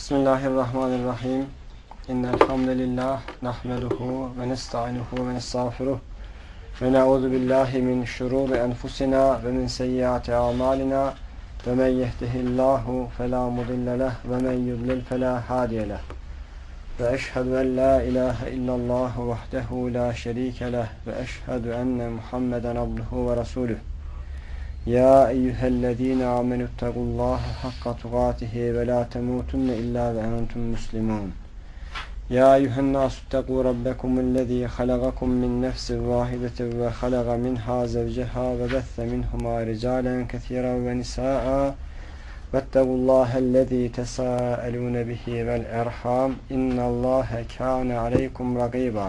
Bismillahirrahmanirrahim. İnnel hamdelellah nahmeduhu ve nestainuhu ve nestağfiruh ve na'udzu billahi min şururi enfusina ve min seyyiati a'malina ve men yehdihillahu fela mudille leh ve men yudlil fela hadiye leh. Ve eşhedü en la ilahe illallah vahdehu la şerike leh ve eşhedü enne Muhammeden abduhu ve resuluh. Ya eyyühellezine amenüttegullaha hakka tukatihi ve la temutunne illa ve entum muslimun. Ya eyyühennâsüttegû rabbekumüllezî halagakum min nefsin vâhidetin ve halaga minhâ zevceha ve besse minhumâ ricâlen kethîren ve nisâ'a vettegullâhellezî tesâelûne bihi vel erhâm innallâhe kâne aleykum ragîbâ.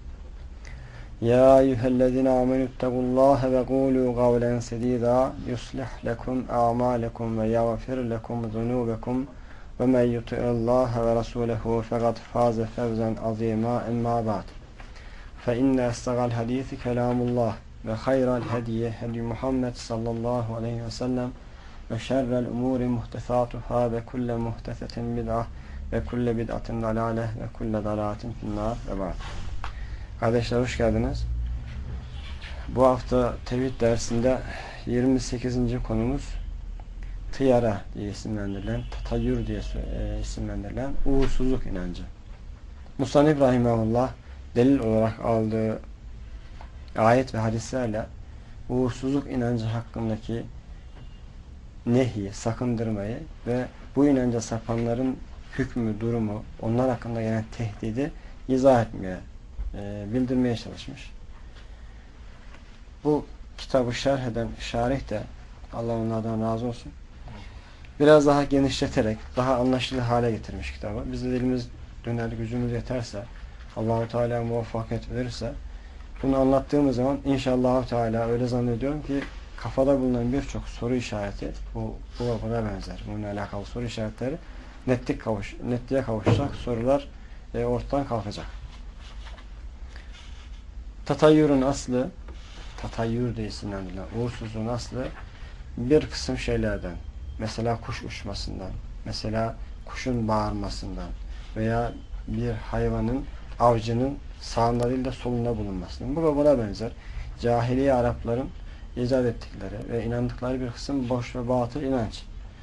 Ya eyyühellezine amenüttegullâhe ve gûlû gavlen sedîdâ yuslih lekum a'mâlekum ve yağfir lekum zunûbekum ve men yuti'illâhe ve rasûlehu fekad fâze fevzen azîmâ emmâ ba'd. Fe inne estagal hadîsi kelâmullah ve hayral hediye hedi Muhammed sallallahu aleyhi ve sellem ve şerrel umûri muhtesâtuhâ ve kulle muhtesetin bid'ah ve kulle bid'atin dalâleh ve kulle dalâletin finnâr ve ba'd. Kardeşler hoş geldiniz. Bu hafta tevhid dersinde 28. konumuz tıyara diye isimlendirilen, tatayyür diye isimlendirilen uğursuzluk inancı. Musannif rahimahullah delil olarak aldığı ayet ve hadislerle uğursuzluk inancı hakkındaki nehi, sakındırmayı ve bu inanca sapanların hükmü, durumu, onlar hakkında gelen tehdidi izah etmeye, bildirmeye çalışmış. Bu kitabı şerh eden şarih de Allah onlardan razı olsun. Biraz daha genişleterek daha anlaşılır hale getirmiş kitabı. Biz de dilimiz döner, gücümüz yeterse, Allah-u Teala muvaffakiyet verirse bunu anlattığımız zaman inşallah Teala öyle zannediyorum ki kafada bulunan birçok soru işareti bu buna benzer. Bununla alakalı soru işaretleri netliğe kavuşacak, sorular ortadan kalkacak. Tatayyürün aslı, tatayyür diye isimlendirilen uğursuzluğun aslı bir kısım şeylerden, mesela kuş uçmasından, mesela kuşun bağırmasından veya bir hayvanın, avcının sağında değil de solunda bulunmasından. Bu ve buna benzer cahiliye Arapların icat ettikleri ve inandıkları bir kısım boş ve batıl inanç.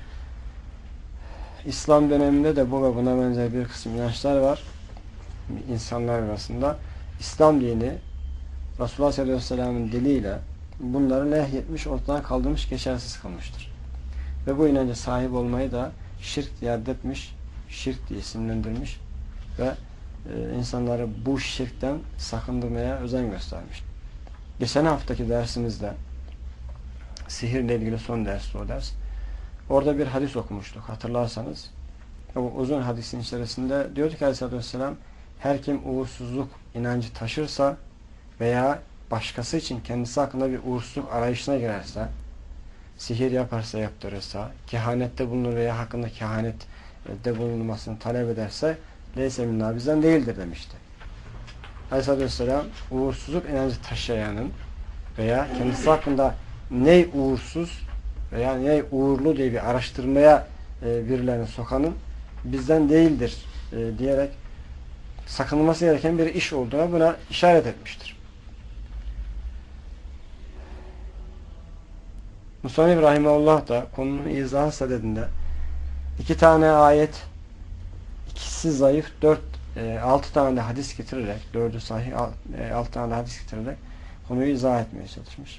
İslam döneminde de bu ve buna benzer bir kısım inançlar var insanlar arasında. İslam dini Resulullah sallallahu aleyhi ve sellem'in diliyle bunları nehyetmiş, ortadan kaldırmış, geçersiz kılmıştır. Ve bu inanca sahip olmayı da şirk diye addetmiş, şirk diye isimlendirmiş ve insanları bu şirkten sakındırmaya özen göstermiş. Geçen haftaki dersimizde sihirle ilgili son ders o ders. Orada bir hadis okumuştuk hatırlarsanız. O uzun hadisin içerisinde diyordu ki aleyhissalatü vesselam her kim uğursuzluk inancı taşırsa veya başkası için kendisi hakkında bir uğursuzluk arayışına girerse, sihir yaparsa, yaptırırsa, kehanette bulunur veya hakkında kehanette bulunmasını talep ederse leyse minna bizden değildir demişti. Aleyhisselatü Vesselam uğursuzluk inancı taşıyanın veya kendisi hakkında ne uğursuz veya ne uğurlu diye bir araştırmaya birilerini sokanın bizden değildir diyerek sakınılması gereken bir iş olduğuna buna işaret etmiştir. Musannif rahimahullah da konunun izahı sadedinde 2 tane ayet, ikisi zayıf, 6 tane de hadis getirerek, 4'ü sahih, 6 tane de hadis getirerek konuyu izah etmeye çalışmış.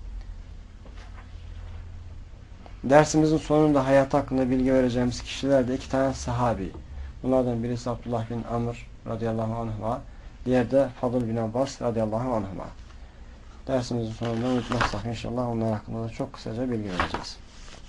Dersimizin sonunda hayat hakkında bilgi vereceğimiz kişiler de 2 tane sahabi. Bunlardan birisi Abdullah bin Amr radıyallahu anhuma, diğeri de Fadıl bin Abbas radıyallahu anhuma. Dersimizin sonunda unutmazsak inşallah onlar hakkında da çok kısaca bilgi vereceğiz.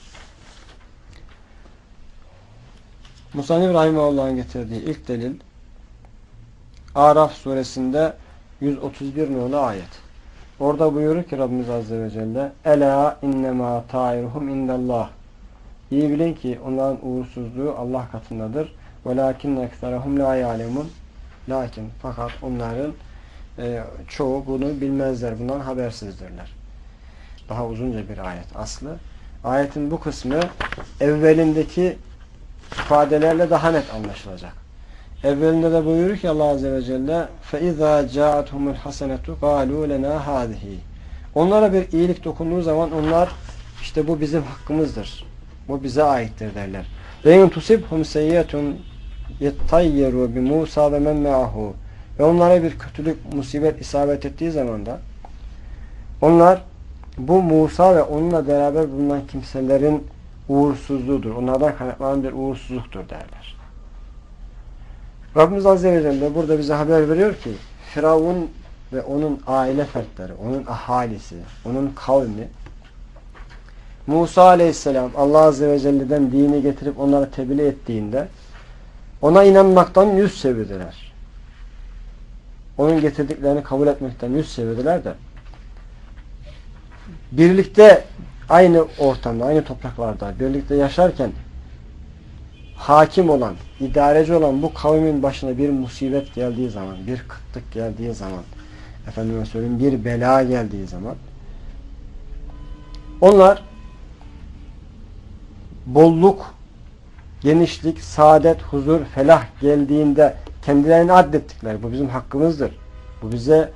Musannif rahimahullah'ın getirdiği ilk delil Araf suresinde 131 nolu ayet. Orada buyurur ki Rabbimiz Azze ve Celle Ela innemâ ta'iruhum indallah. İyi bilin ki onların uğursuzluğu Allah katındadır. Velâkinne ekserahum lâ yâlemun. Lakin fakat onların çoğu bunu bilmezler. Bundan habersizdirler. Daha uzunca bir ayet aslı. Ayetin bu kısmı evvelindeki ifadelerle daha net anlaşılacak. Evvelinde de buyuruyor ki Allah Azze ve Celle فَاِذَا جَاءَتْهُمُ الْحَسَنَةُ قَالُوا لَنَا هَذِهِ. Onlara bir iyilik dokunduğu zaman onlar işte bu bizim hakkımızdır, bu bize aittir derler. وَاِنْ تُصِبْهُمْ سَيِّئَةٌ يَتَّيَّرُوا بِمُوسَى وَمَنْ مَعَهُ. Ve onlara bir kötülük, musibet isabet ettiği zaman da onlar bu Musa ve onunla beraber bulunan kimselerin uğursuzluğudur. Onlardan kaynaklanan bir uğursuzluktur derler. Rabbimiz Azze ve Celle burada bize haber veriyor ki Firavun ve onun aile fertleri, onun ahalisi, onun kavmi Musa Aleyhisselam Allah Azze ve Celle'den dini getirip onlara tebliğ ettiğinde ona inanmaktan yüz çevirdiler. Onun getirdiklerini kabul etmekten yüz çevirdiler de birlikte aynı ortamda, aynı topraklarda birlikte yaşarken hakim olan, idareci olan bu kavmin başına bir musibet geldiği zaman, bir kıtlık geldiği zaman, efendime söyleyeyim bir bela geldiği zaman onlar bolluk, genişlik, saadet, huzur, felah geldiğinde kendilerini addettikleri, bu bizim hakkımızdır. Bu bize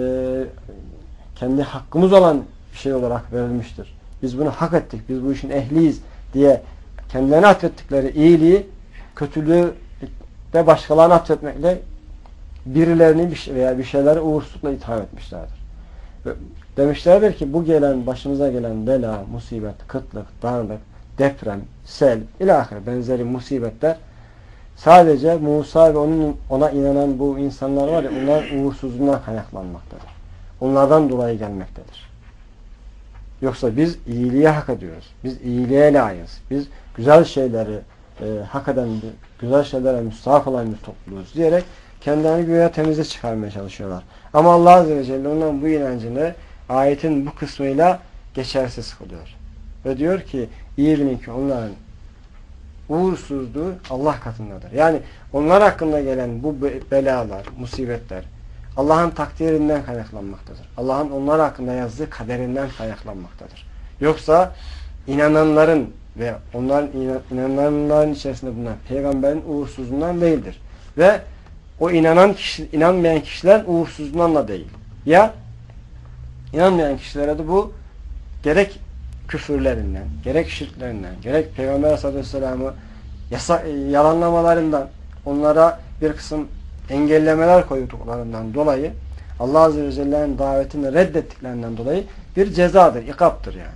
kendi hakkımız olan bir şey olarak verilmiştir. Biz bunu hak ettik, biz bu işin ehliyiz diye kendilerine atfettikleri iyiliği, kötülüğü ve başkalarına atfetmekle birilerini veya bir şeyleri uğursuzlukla itham etmişlerdir. Ve demişlerdir ki bu gelen, başımıza gelen bela, musibet, kıtlık, darlık, deprem, sel, ilahir benzeri musibetler sadece Musa ve ona inanan bu insanlar var ya, onların uğursuzluğundan kaynaklanmaktadır. Onlardan dolayı gelmektedir. Yoksa biz iyiliği hak ediyoruz. Biz iyiliğe layığız. Biz güzel şeyleri hak eden, güzel şeylere müstahak olan bir topluluğuz diyerek kendilerini güya temize çıkarmaya çalışıyorlar. Ama Allah Azze ve Celle onların bu inancını ayetin bu kısmıyla geçersiz kılıyor. Ve diyor ki iyi bilin ki onların uğursuzluğu Allah katındadır. Yani onlar hakkında gelen bu belalar, musibetler Allah'ın takdirinden kaynaklanmaktadır. Allah'ın onlar hakkında yazdığı kaderinden kaynaklanmaktadır. Yoksa inananların ve onların inananların içerisinde bulunan peygamberin uğursuzluğundan değildir. Ve o inanmayan kişilerin uğursuzluğundan da değil. Ya inanmayan kişilere de bu gerek küfürlerinden, gerek şirklerinden, gerek Peygamber Aleyhisselam'ı yalanlamalarından, onlara bir kısım engellemeler koyduklarından dolayı, Allah Azze ve Celle'nin davetini reddettiklerinden dolayı bir cezadır, ikaptır yani.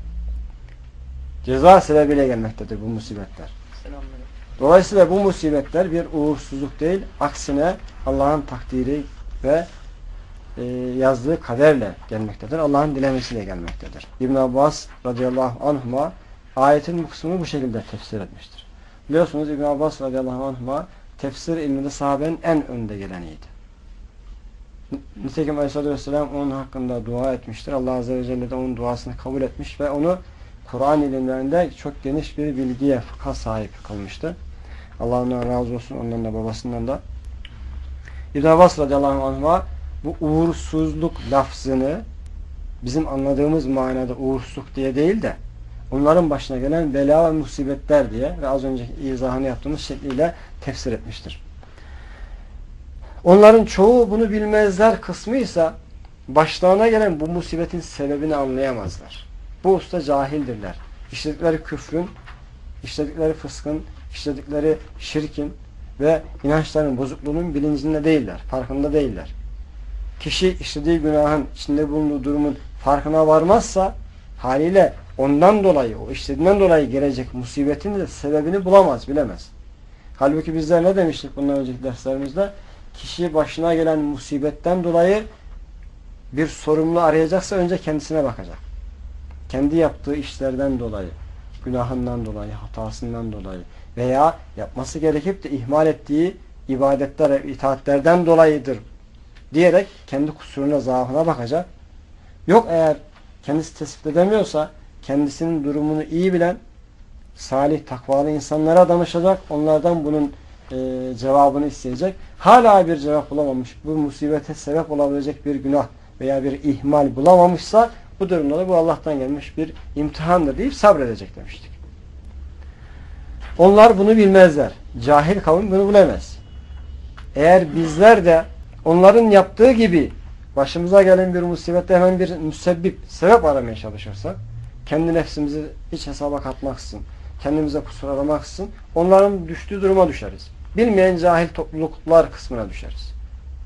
Ceza sebebiyle gelmektedir bu musibetler. Dolayısıyla bu musibetler bir uğursuzluk değil, aksine Allah'ın takdiri ve yazdığı kaderle gelmektedir. Allah'ın dilemesiyle gelmektedir. İbn Abbas radıyallahu anhuma ayetin bu kısmını bu şekilde tefsir etmiştir. Biliyorsunuz İbn Abbas radıyallahu anhuma tefsir ilminde sahabenin en önde geleniydi. Nitekim Aleyhisselatü Vesselam onun hakkında dua etmiştir. Allah Azze ve Celle de onun duasını kabul etmiş ve onu Kur'an ilimlerinde çok geniş bir bilgiye, fıkha sahip kılmıştı. Allah ondan razı olsun, ondan da babasından da. İbn Abbas radıyallahu anhuma bu uğursuzluk lafzını bizim anladığımız manada uğursuzluk diye değil de onların başına gelen bela ve musibetler diye ve az önce izahını yaptığımız şekliyle tefsir etmiştir. Onların çoğu bunu bilmezler kısmıysa başlarına gelen bu musibetin sebebini anlayamazlar. Bu usta cahildirler. İşledikleri küfrün, işledikleri fıskın, işledikleri şirkin ve inançların bozukluğunun bilincinde değiller, farkında değiller. Kişi işlediği günahın, içinde bulunduğu durumun farkına varmazsa haliyle ondan dolayı, o işlediğinden dolayı gelecek musibetin de sebebini bulamaz, bilemez. Halbuki bizler ne demiştik bundan önceki derslerimizde? Kişi başına gelen musibetten dolayı bir sorumlu arayacaksa önce kendisine bakacak. Kendi yaptığı işlerden dolayı, günahından dolayı, hatasından dolayı veya yapması gerekip de ihmal ettiği ibadetler ve itaatlerden dolayıdır diyerek kendi kusuruna, zaafına bakacak. Yok eğer kendisi tespit edemiyorsa kendisinin durumunu iyi bilen salih, takvalı insanlara danışacak. Onlardan bunun cevabını isteyecek. Hala bir cevap bulamamış, bu musibete sebep olabilecek bir günah veya bir ihmal bulamamışsa bu durumda da bu Allah'tan gelmiş bir imtihandır deyip sabredecek demiştik. Onlar bunu bilmezler. Cahil kavim bunu bilemez. Eğer bizler de onların yaptığı gibi başımıza gelen bir musibette hemen bir müsebbip, sebep aramaya çalışırsak, kendi nefsimizi hiç hesaba katmaksızın, kendimize kusur aramaksızın, onların düştüğü duruma düşeriz. Bilmeyen cahil topluluklar kısmına düşeriz.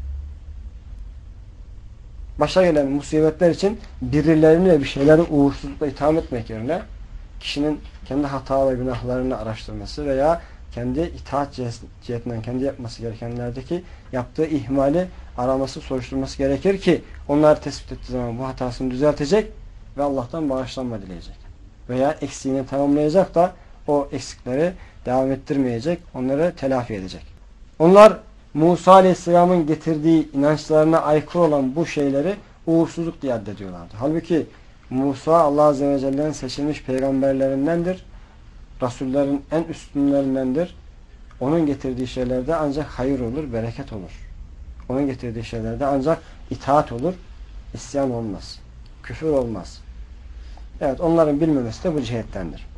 Başa gelen musibetler için birilerini ve bir şeyleri uğursuzlukla itham etmek yerine kişinin kendi hata ve günahlarını araştırması veya kendi itaat cihetinden kendi yapması gerekenlerdeki yaptığı ihmali araması, soruşturması gerekir ki onları tespit ettiği zaman bu hatasını düzeltecek ve Allah'tan bağışlanma dileyecek. Veya eksiğini tamamlayacak da o eksikleri devam ettirmeyecek, onları telafi edecek. Onlar Musa Aleyhisselam'ın getirdiği inançlarına aykırı olan bu şeyleri uğursuzluk diye addediyorlardı. Halbuki Musa Allah Azze ve Celle'nin seçilmiş peygamberlerindendir. Rasullerin en üstünlerindendir. Onun getirdiği şeylerde ancak hayır olur, bereket olur. Onun getirdiği şeylerde ancak itaat olur, isyan olmaz. Küfür olmaz. Evet, onların bilmemesi de bu cihettendir.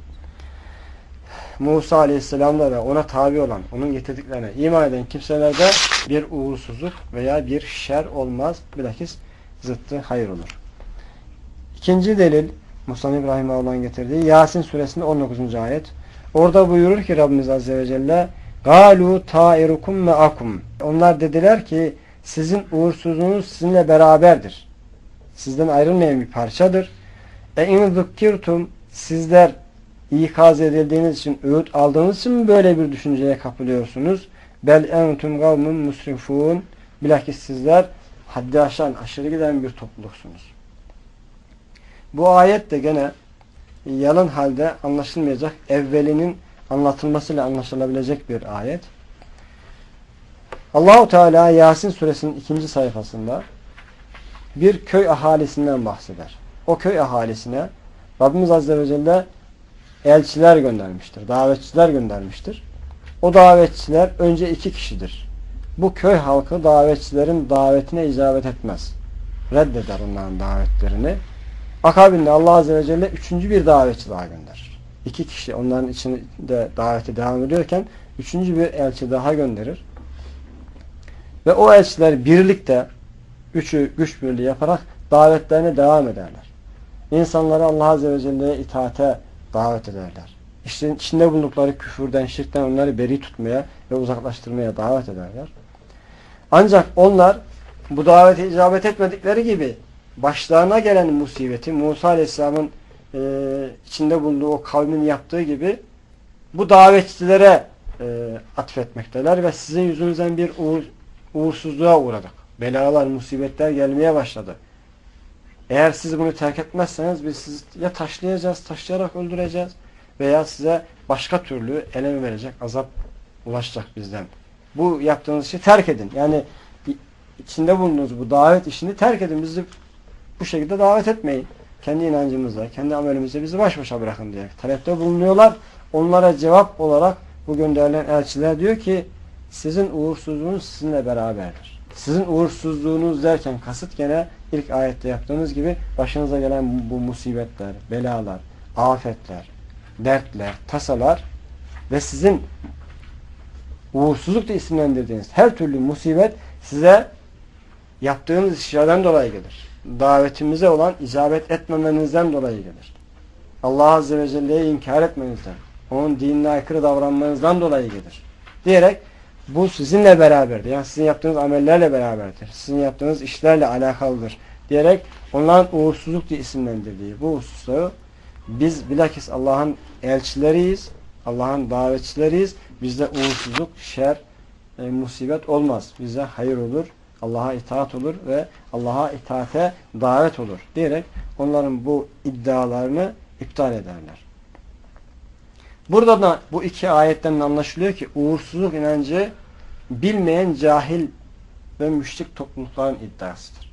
Musa Aleyhisselam'da ve ona tabi olan, onun getirdiklerine iman eden kimselerde bir uğursuzluk veya bir şer olmaz. Bilakis zıttı hayır olur. İkinci delil, Musa İbrahim'e olan getirdiği Yasin suresinde 19. ayet. Orada buyurur ki Rabbimiz Azze ve Celle قَالُوا تَائِرُكُمْ مَعَكُمْ Onlar dediler ki sizin uğursuzluğunuz sizinle beraberdir. Sizden ayrılmayan bir parçadır. اَاِنْ ذُكِّرْتُمْ Sizler ikaz edildiğiniz için, öğüt aldığınız için mi böyle bir düşünceye kapılıyorsunuz? Bel entum kavmun musrifun Bilakis sizler haddi aşan, aşırı giden bir topluluksunuz. Bu ayet de gene yalın halde anlaşılmayacak, evvelinin anlatılmasıyla anlaşılabilecek bir ayet. Allahu Teala Yasin suresinin 2. sayfasında bir köy ahalisinden bahseder. O köy ahalisine Rabbimiz Azze ve Celle elçiler göndermiştir, davetçiler göndermiştir. O davetçiler önce 2 kişidir. Bu köy halkı davetçilerin davetine icabet etmez. Reddeder onların davetlerini. Akabinde Allah Azze ve Celle 3. bir davetçi daha gönderir. 2 kişi onların içinde davete devam ediyorken 3. bir elçi daha gönderir. Ve o elçiler birlikte üçü güç birliği yaparak davetlerine devam ederler. İnsanları Allah Azze ve Celle'ye itaate davet ederler. İşte içinde bulundukları küfürden, şirkten onları beri tutmaya ve uzaklaştırmaya davet ederler. Ancak onlar bu davete icabet etmedikleri gibi başlarına gelen musibeti Musa Aleyhisselam'ın içinde bulunduğu o kavmin yaptığı gibi bu davetçilere atfetmekteler ve sizin yüzünüzden bir uğursuzluğa uğradık. Belalar, musibetler gelmeye başladı. Eğer siz bunu terk etmezseniz biz sizi ya taşlayacağız, taşlayarak öldüreceğiz veya size başka türlü elem verecek, azap ulaşacak bizden. Bu yaptığınız işi terk edin. Yani içinde bulunduğunuz bu davet işini terk edin. Bizi bu şekilde davet etmeyin. Kendi inancımızla, kendi amelimizle bizi baş başa bırakın diye talepte bulunuyorlar. Onlara cevap olarak bu gönderilen elçiler diyor ki sizin uğursuzluğunuz sizinle beraberdir. Sizin uğursuzluğunuz derken kasıt gene ilk ayette yaptığınız gibi başınıza gelen bu musibetler, belalar, afetler, dertler, tasalar ve sizin uğursuzluk da isimlendirdiğiniz her türlü musibet size yaptığınız işlerden dolayı gelir. Davetimize olan icabet etmemenizden dolayı gelir. Allah Azze ve Celle'yi inkar etmenizden, onun dinine aykırı davranmanızdan dolayı gelir. Diyerek bu sizinle beraberdir. Yani sizin yaptığınız amellerle beraberdir. Sizin yaptığınız işlerle alakalıdır. Diyerek onların uğursuzluk diye isimlendirdiği bu hususları biz bilakis Allah'ın elçileriyiz. Allah'ın davetçileriyiz. Bizde uğursuzluk, şer, musibet olmaz. Bize hayır olur. Allah'a itaat olur ve Allah'a itaate davet olur. Diyerek onların bu iddialarını iptal ederler. Burada da bu 2 ayetten anlaşılıyor ki uğursuzluk inancı bilmeyen cahil ve müşrik toplulukların iddiasıdır.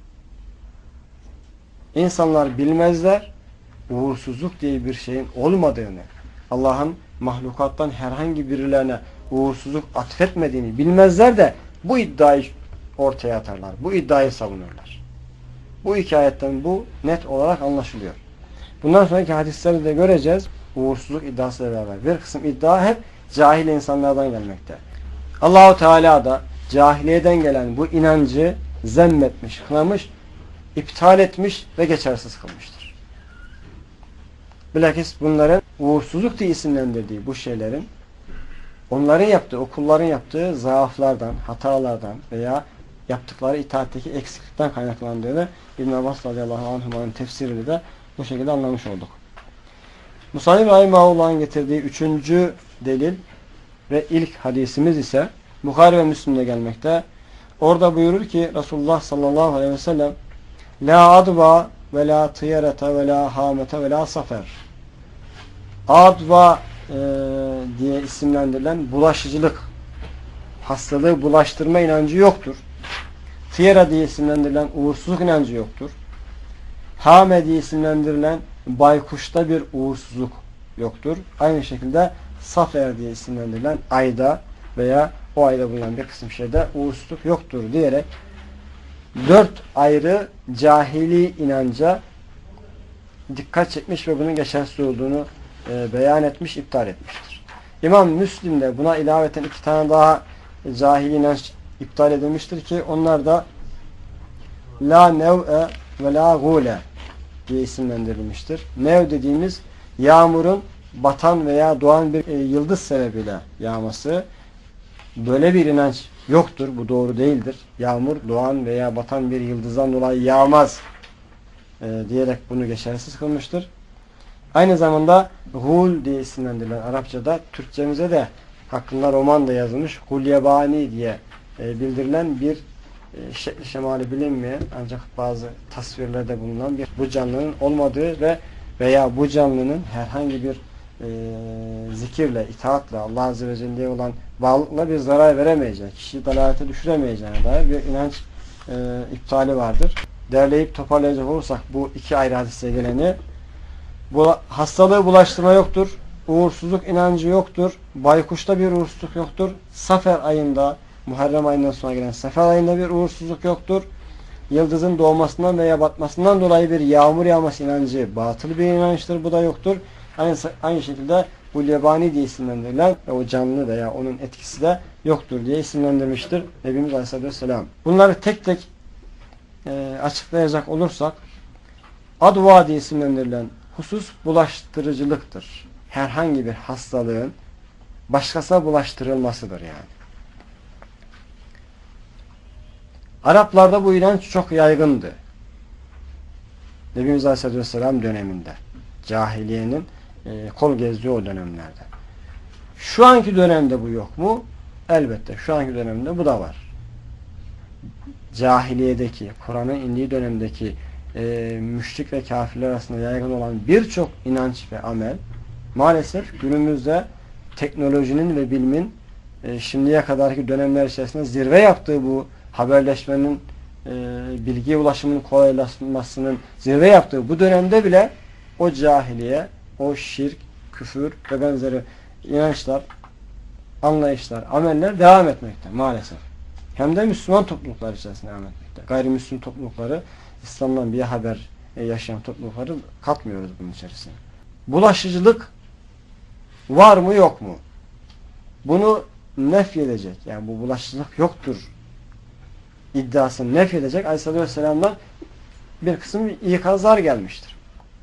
İnsanlar bilmezler, uğursuzluk diye bir şeyin olmadığını, Allah'ın mahlukattan herhangi birilerine uğursuzluk atfetmediğini bilmezler de bu iddiayı ortaya atarlar. Bu iddiayı savunurlar. Bu 2 ayetten bu net olarak anlaşılıyor. Bundan sonraki hadislerde de göreceğiz. Uğursuzluk iddiasıyla beraber. Bir kısım iddia hep cahil insanlardan gelmekte. Allahu Teala da cahiliyeden gelen bu inancı zemmetmiş, kınamış, iptal etmiş ve geçersiz kılmıştır. Bilakis bunların uğursuzluk diye isimlendirdiği bu şeylerin onların yaptığı, o kulların yaptığı zaaflardan, hatalardan veya yaptıkları itaatteki eksiklikten kaynaklandığını İbn Abbas radıyallahu anh'ın tefsirini de bu şekilde anlamış olduk. Musannif rahimahullah'ın getirdiği 3. delil ve ilk hadisimiz ise Bukhari ve Müslim'de gelmekte. Orada buyurur ki Resulullah sallallahu aleyhi ve sellem La adva ve la tıyarete ve la hamete ve la safer. Adva diye isimlendirilen bulaşıcılık, hastalığı bulaştırma inancı yoktur. Tiyara diye isimlendirilen uğursuzluk inancı yoktur. Hame diye isimlendirilen baykuşta bir uğursuzluk yoktur. Aynı şekilde safer diye isimlendirilen ayda veya o ayda bulunan bir kısım şeyde uğursuzluk yoktur diyerek 4 ayrı cahili inanca dikkat çekmiş ve bunun geçersiz olduğunu beyan etmiş, iptal etmiştir. İmam Müslim de buna ilaveten 2 tane daha cahili inanç iptal edilmiştir ki onlar da La nev'e ve la gule diye isimlendirilmiştir. Nev dediğimiz yağmurun batan veya doğan bir yıldız sebebiyle yağması. Böyle bir inanç yoktur. Bu doğru değildir. Yağmur doğan veya batan bir yıldızdan dolayı yağmaz diyerek bunu geçersiz kılmıştır. Aynı zamanda Hul diye isimlendirilen Arapçada Türkçemize de hakkında roman da yazılmış. Hulyebani diye bildirilen bir şemali bilinmeyen ancak bazı tasvirlerde bulunan bir bu canlının olmadığı ve veya bu canlının herhangi bir zikirle, itaatle, Allah Azze ve Celle'ye olan bağlılıkla bir zarar veremeyeceği, kişiyi dalalete düşüremeyeceğine dair bir inanç iptali vardır. Derleyip toparlayacak olursak bu 2 ayrı hadise geleni bu hastalığı bulaştırma yoktur. Uğursuzluk inancı yoktur. Baykuşta bir uğursuzluk yoktur. Safer ayında, Muharrem ayından sonra gelen Safer ayında bir uğursuzluk yoktur. Yıldızın doğmasından veya batmasından dolayı bir yağmur yağması inancı batıl bir inançtır. Bu da yoktur. Aynı şekilde bu yabani diye isimlendirilen ve o canlı veya onun etkisi de yoktur diye isimlendirmiştir Nebimiz Aleyhisselatü Vesselam. Bunları tek tek açıklayacak olursak adva diye isimlendirilen husus bulaştırıcılıktır. Herhangi bir hastalığın başkasına bulaştırılmasıdır yani. Araplarda bu inanç çok yaygındı. Nebimiz Aleyhisselatü Vesselam döneminde. Cahiliyenin kol gezdiği o dönemlerde. Şu anki dönemde bu yok mu? Elbette şu anki dönemde bu da var. Cahiliyedeki, Kur'an'ın indiği dönemdeki müşrik ve kafirler arasında yaygın olan birçok inanç ve amel maalesef günümüzde teknolojinin ve bilimin şimdiye kadarki dönemler içerisinde zirve yaptığı bu haberleşmenin, bilgiye ulaşımın kolaylaşmasının zirve yaptığı bu dönemde bile o cahiliye, o şirk, küfür ve benzeri inançlar, anlayışlar, ameller devam etmekte maalesef. Hem de Müslüman topluluklar içerisinde devam etmekte. Gayrimüslim toplulukları, İslam'dan bir haber yaşayan toplulukları katmıyoruz bunun içerisine. Bulaşıcılık var mı yok mu? Bunu nefyedecek. Yani bu bulaşıcılık yoktur iddiasını nefyedecek Aleyhisselatü Vesselam'dan bir kısım ikazlar gelmiştir.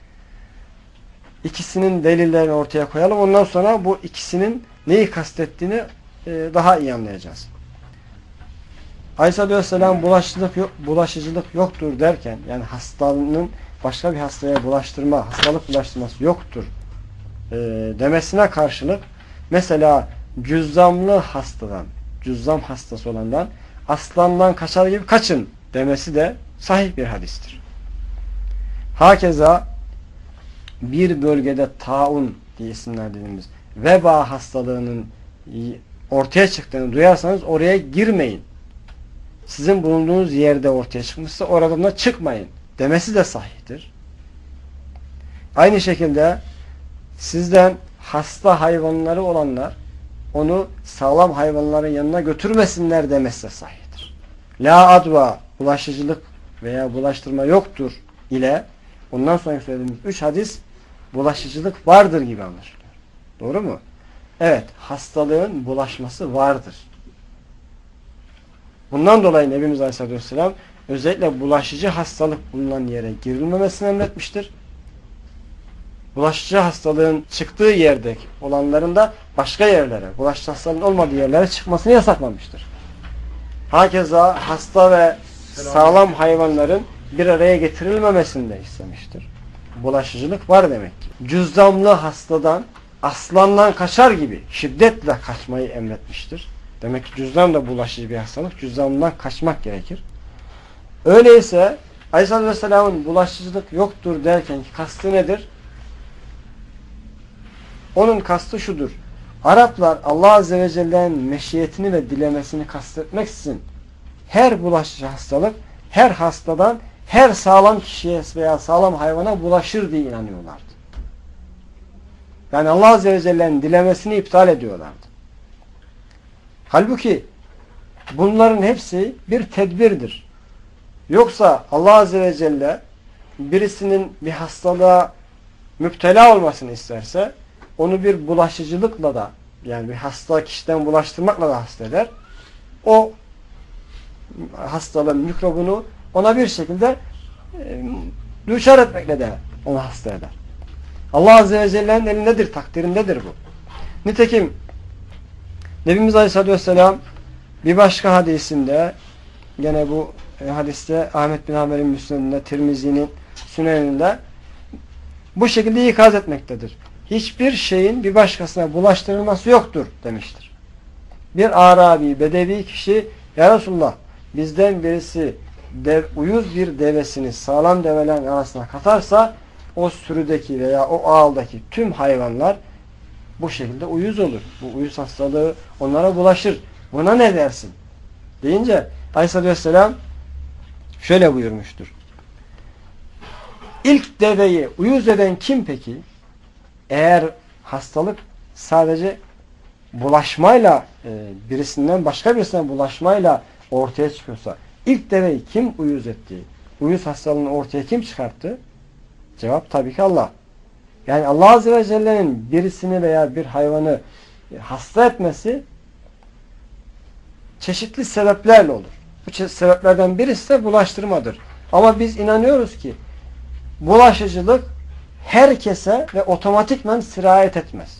İkisinin delillerini ortaya koyalım. Ondan sonra bu ikisinin neyi kastettiğini daha iyi anlayacağız. Aleyhisselatü Vesselam bulaşıcılık yoktur derken, yani hastalığının başka bir hastaya bulaştırma, hastalık bulaştırması yoktur demesine karşılık mesela cüzzamlı hastadan, cüzzam hastası olandan aslandan kaçar gibi kaçın demesi de sahih bir hadistir. Hakeza bir bölgede taun diye isimlendirdiğimiz veba hastalığının ortaya çıktığını duyarsanız oraya girmeyin. Sizin bulunduğunuz yerde ortaya çıkmışsa oradan da çıkmayın demesi de sahihtir. Aynı şekilde sizden hasta hayvanları olanlar onu sağlam hayvanların yanına götürmesinler demesi de sahihtir. La adva, bulaşıcılık veya bulaştırma yoktur ile ondan sonra söylediğimiz 3 hadis bulaşıcılık vardır gibi anlaşılıyor. Doğru mu? Evet, hastalığın bulaşması vardır. Bundan dolayı Nebimiz Aleyhisselatü Vesselam özellikle bulaşıcı hastalık bulunan yere girilmemesini emretmiştir. Bulaşıcı hastalığın çıktığı yerdeki olanların da başka yerlere, bulaşıcı hastalığın olmadığı yerlere çıkmasını yasaklamıştır. Hakeza hasta ve sağlam hayvanların bir araya getirilmemesini de istemiştir. Bulaşıcılık var demek ki. Cüzzamlı hastadan aslandan kaçar gibi şiddetle kaçmayı emretmiştir. Demek ki cüzzam da bulaşıcı bir hastalık. Cüzzamdan kaçmak gerekir. Öyleyse Aleyhisselatü Vesselam'ın bulaşıcılık yoktur derken ki kastı nedir? Onun kastı şudur. Araplar Allah Azze ve Celle'nin meşiyetini ve dilemesini kastetmeksizin her bulaşıcı hastalık her hastadan her sağlam kişiye veya sağlam hayvana bulaşır diye inanıyorlardı. Yani Allah Azze ve Celle'nin dilemesini iptal ediyorlardı. Halbuki bunların hepsi bir tedbirdir. Yoksa Allah Azze ve Celle birisinin bir hastalığa müptela olmasını isterse onu bir bulaşıcılıkla da yani bir hasta kişiden bulaştırmakla da hasta eder. O hastalığın mikrobunu ona bir şekilde düşer etmekle de onu hasta eder. Allah Azze ve Celle'nin elindedir, takdirindedir bu. Nitekim Nebimiz Aleyhisselatü Vesselam bir başka hadisinde gene bu hadiste Ahmet bin Hanbel'in Müsned'inde, Tirmizi'nin Sünen'inde bu şekilde ikaz etmektedir. Hiçbir şeyin bir başkasına bulaştırılması yoktur demiştir. Bir Arabi, Bedevi kişi ya Resulullah bizden birisi uyuz bir devesini sağlam develerin arasına katarsa o sürüdeki veya o ağıldaki tüm hayvanlar bu şekilde uyuz olur. Bu uyuz hastalığı onlara bulaşır. Buna ne dersin? Deyince Aleyhisselatü Vesselam şöyle buyurmuştur. İlk deveyi uyuz eden kim peki? Eğer hastalık sadece bulaşmayla birisinden başka birisine bulaşmayla ortaya çıkıyorsa ilk deveyi kim uyuz etti? Uyuz hastalığını ortaya kim çıkarttı? Cevap tabii ki Allah. Yani Allah Azze ve Celle'nin birisini veya bir hayvanı hasta etmesi çeşitli sebeplerle olur. Bu sebeplerden birisi de bulaştırmadır. Ama biz inanıyoruz ki bulaşıcılık herkese ve otomatikman sirayet etmez.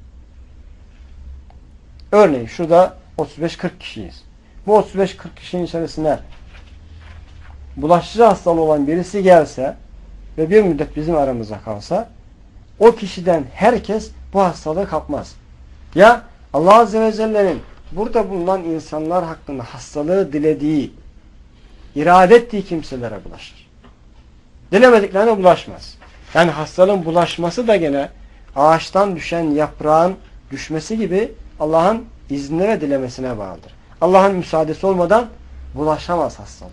Örneğin şurada 35-40 kişiyiz. Bu 35-40 kişinin içerisine bulaşıcı hastalığı olan birisi gelse ve bir müddet bizim aramızda kalsa o kişiden herkes bu hastalığı kapmaz. Ya Allah Azze ve Celle'nin burada bulunan insanlar hakkında hastalığı dilediği, irade ettiği kimselere bulaşır. Dilemediklerine bulaşmaz. Yani hastalığın bulaşması da gene ağaçtan düşen yaprağın düşmesi gibi Allah'ın iznine ve dilemesine bağlıdır. Allah'ın müsaadesi olmadan bulaşamaz hastalık.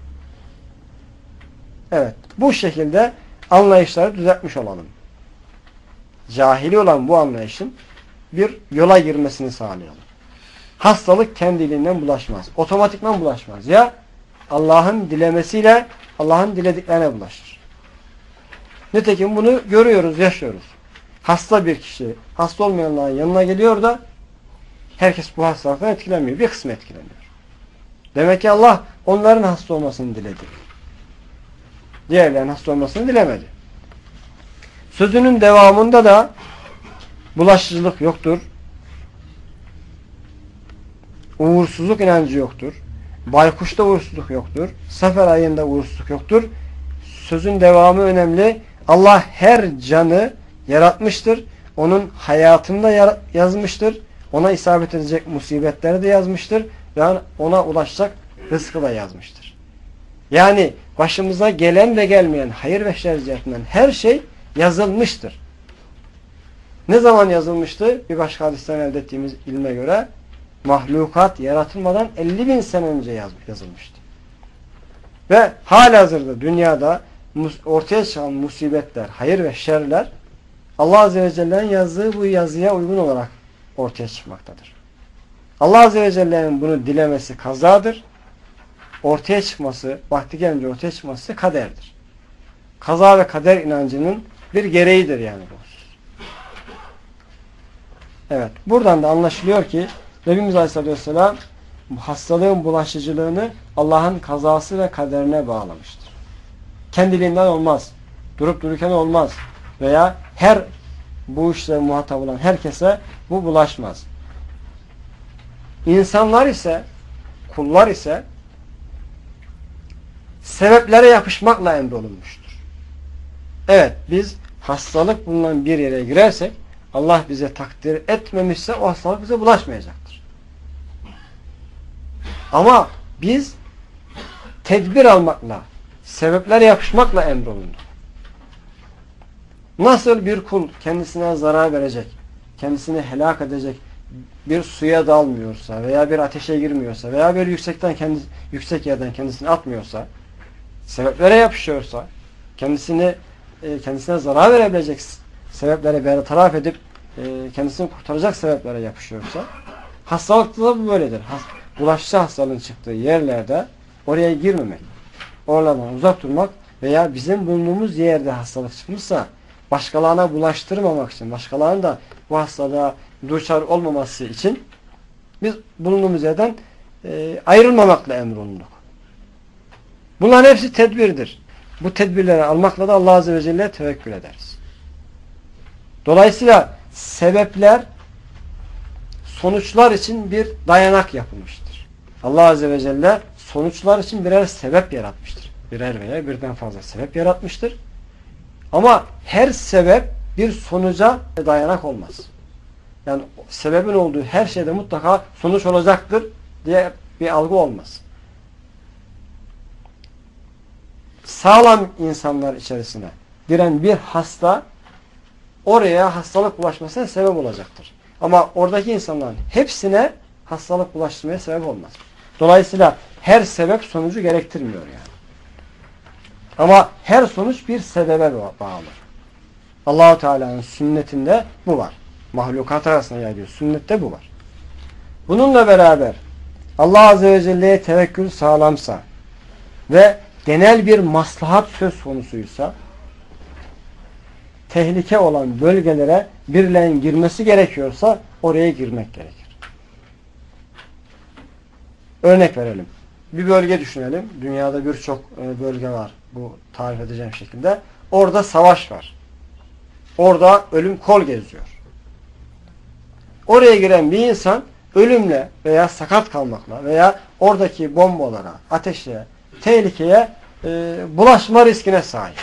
Evet, bu şekilde anlayışları düzeltmiş olalım. Cahili olan bu anlayışın bir yola girmesini sağlayalım. Hastalık kendiliğinden bulaşmaz. Otomatikman bulaşmaz. Ya Allah'ın dilemesiyle Allah'ın dilediklerine bulaşır. Nitekim bunu görüyoruz, yaşıyoruz. Hasta bir kişi, hasta olmayanların yanına geliyor da herkes bu hastalıktan etkilenmiyor. Bir kısmı etkileniyor. Demek ki Allah onların hasta olmasını diledi. Diğerlerinin hasta olmasını dilemedi. Sözünün devamında da bulaşıcılık yoktur. Uğursuzluk inancı yoktur. Baykuşta uğursuzluk yoktur. Sefer ayında uğursuzluk yoktur. Sözün devamı önemli. Allah her canı yaratmıştır. Onun hayatını da yazmıştır. Ona isabet edecek musibetleri de yazmıştır. Ve ona ulaşacak rızkı da yazmıştır. Yani başımıza gelen ve gelmeyen hayır ve şer cihetinden her şey yazılmıştır. Ne zaman yazılmıştı? Bir başka hadisten elde ettiğimiz ilme göre mahlukat yaratılmadan 50.000 sene önce yazılmıştı. Ve halihazırda dünyada ortaya çıkan musibetler, hayır ve şerler Allah Azze ve Celle'nin yazdığı bu yazıya uygun olarak ortaya çıkmaktadır. Allah Azze ve Celle'nin bunu dilemesi kazadır. Ortaya çıkması, vakti gelince ortaya çıkması kaderdir. Kaza ve kader inancının bir gereğidir yani bu. Evet. Buradan da anlaşılıyor ki Nebimiz Aleyhisselatü Vesselam hastalığın bulaşıcılığını Allah'ın kazası ve kaderine bağlamıştır. Kendiliğinden olmaz. Durup dururken olmaz. Veya her bu işle muhatap olan herkese bu bulaşmaz. İnsanlar ise, kullar ise sebeplere yapışmakla emrolunmuştur. Evet, biz hastalık bulunan bir yere girersek Allah bize takdir etmemişse o hastalık bize bulaşmayacaktır. Ama biz tedbir almakla, sebeplere yapışmakla emrolunduk. Nasıl bir kul kendisine zarar verecek, kendisini helak edecek bir suya dalmıyorsa veya bir ateşe girmiyorsa veya bir yüksek yerden kendisini atmıyorsa, sebeplere yapışıyorsa, kendisine zarar verebilecek sebeplere bertaraf edip kendisini kurtaracak sebeplere yapışıyorsa, hastalıkta da bu böyledir. Bulaşıcı hastalığın çıktığı yerlerde oraya girmemek, oralardan uzak durmak veya bizim bulunduğumuz yerde hastalık çıkmışsa başkalarına bulaştırmamak için, başkalarının da bu hastalığa duçar olmaması için biz bulunduğumuz yerden ayrılmamakla emrolunduk. Bunların hepsi tedbirdir. Bu tedbirleri almakla da Allah Azze ve Celle'ye tevekkül ederiz. Dolayısıyla sebepler sonuçlar için bir dayanak yapılmıştır. Allah Azze ve Celle sonuçlar için birer sebep yaratmıştır. Birer veya birden fazla sebep yaratmıştır. Ama her sebep bir sonuca dayanak olmaz. Yani sebebin olduğu her şeyde mutlaka sonuç olacaktır diye bir algı olmaz. Sağlam insanlar içerisine giren bir hasta oraya hastalık bulaşmasına sebep olacaktır. Ama oradaki insanların hepsine hastalık bulaştırmaya sebep olmaz. Dolayısıyla her sebep sonucu gerektirmiyor yani. Ama her sonuç bir sebebe bağlı. Allah-u Teala'nın sünnetinde bu var. Mahlukat arasında yayılıyor. Sünnette bu var. Bununla beraber Allah Azze ve Celle'ye tevekkül sağlamsa ve genel bir maslahat söz konusuysa tehlike olan bölgelere birilerinin girmesi gerekiyorsa oraya girmek gerekir. Örnek verelim. Bir bölge düşünelim. Dünyada birçok bölge var. Bu tarif edeceğim şekilde. Orada savaş var. Orada ölüm kol geziyor. Oraya giren bir insan ölümle veya sakat kalmakla veya oradaki bombalara, ateşe, tehlikeye bulaşma riskine sahip.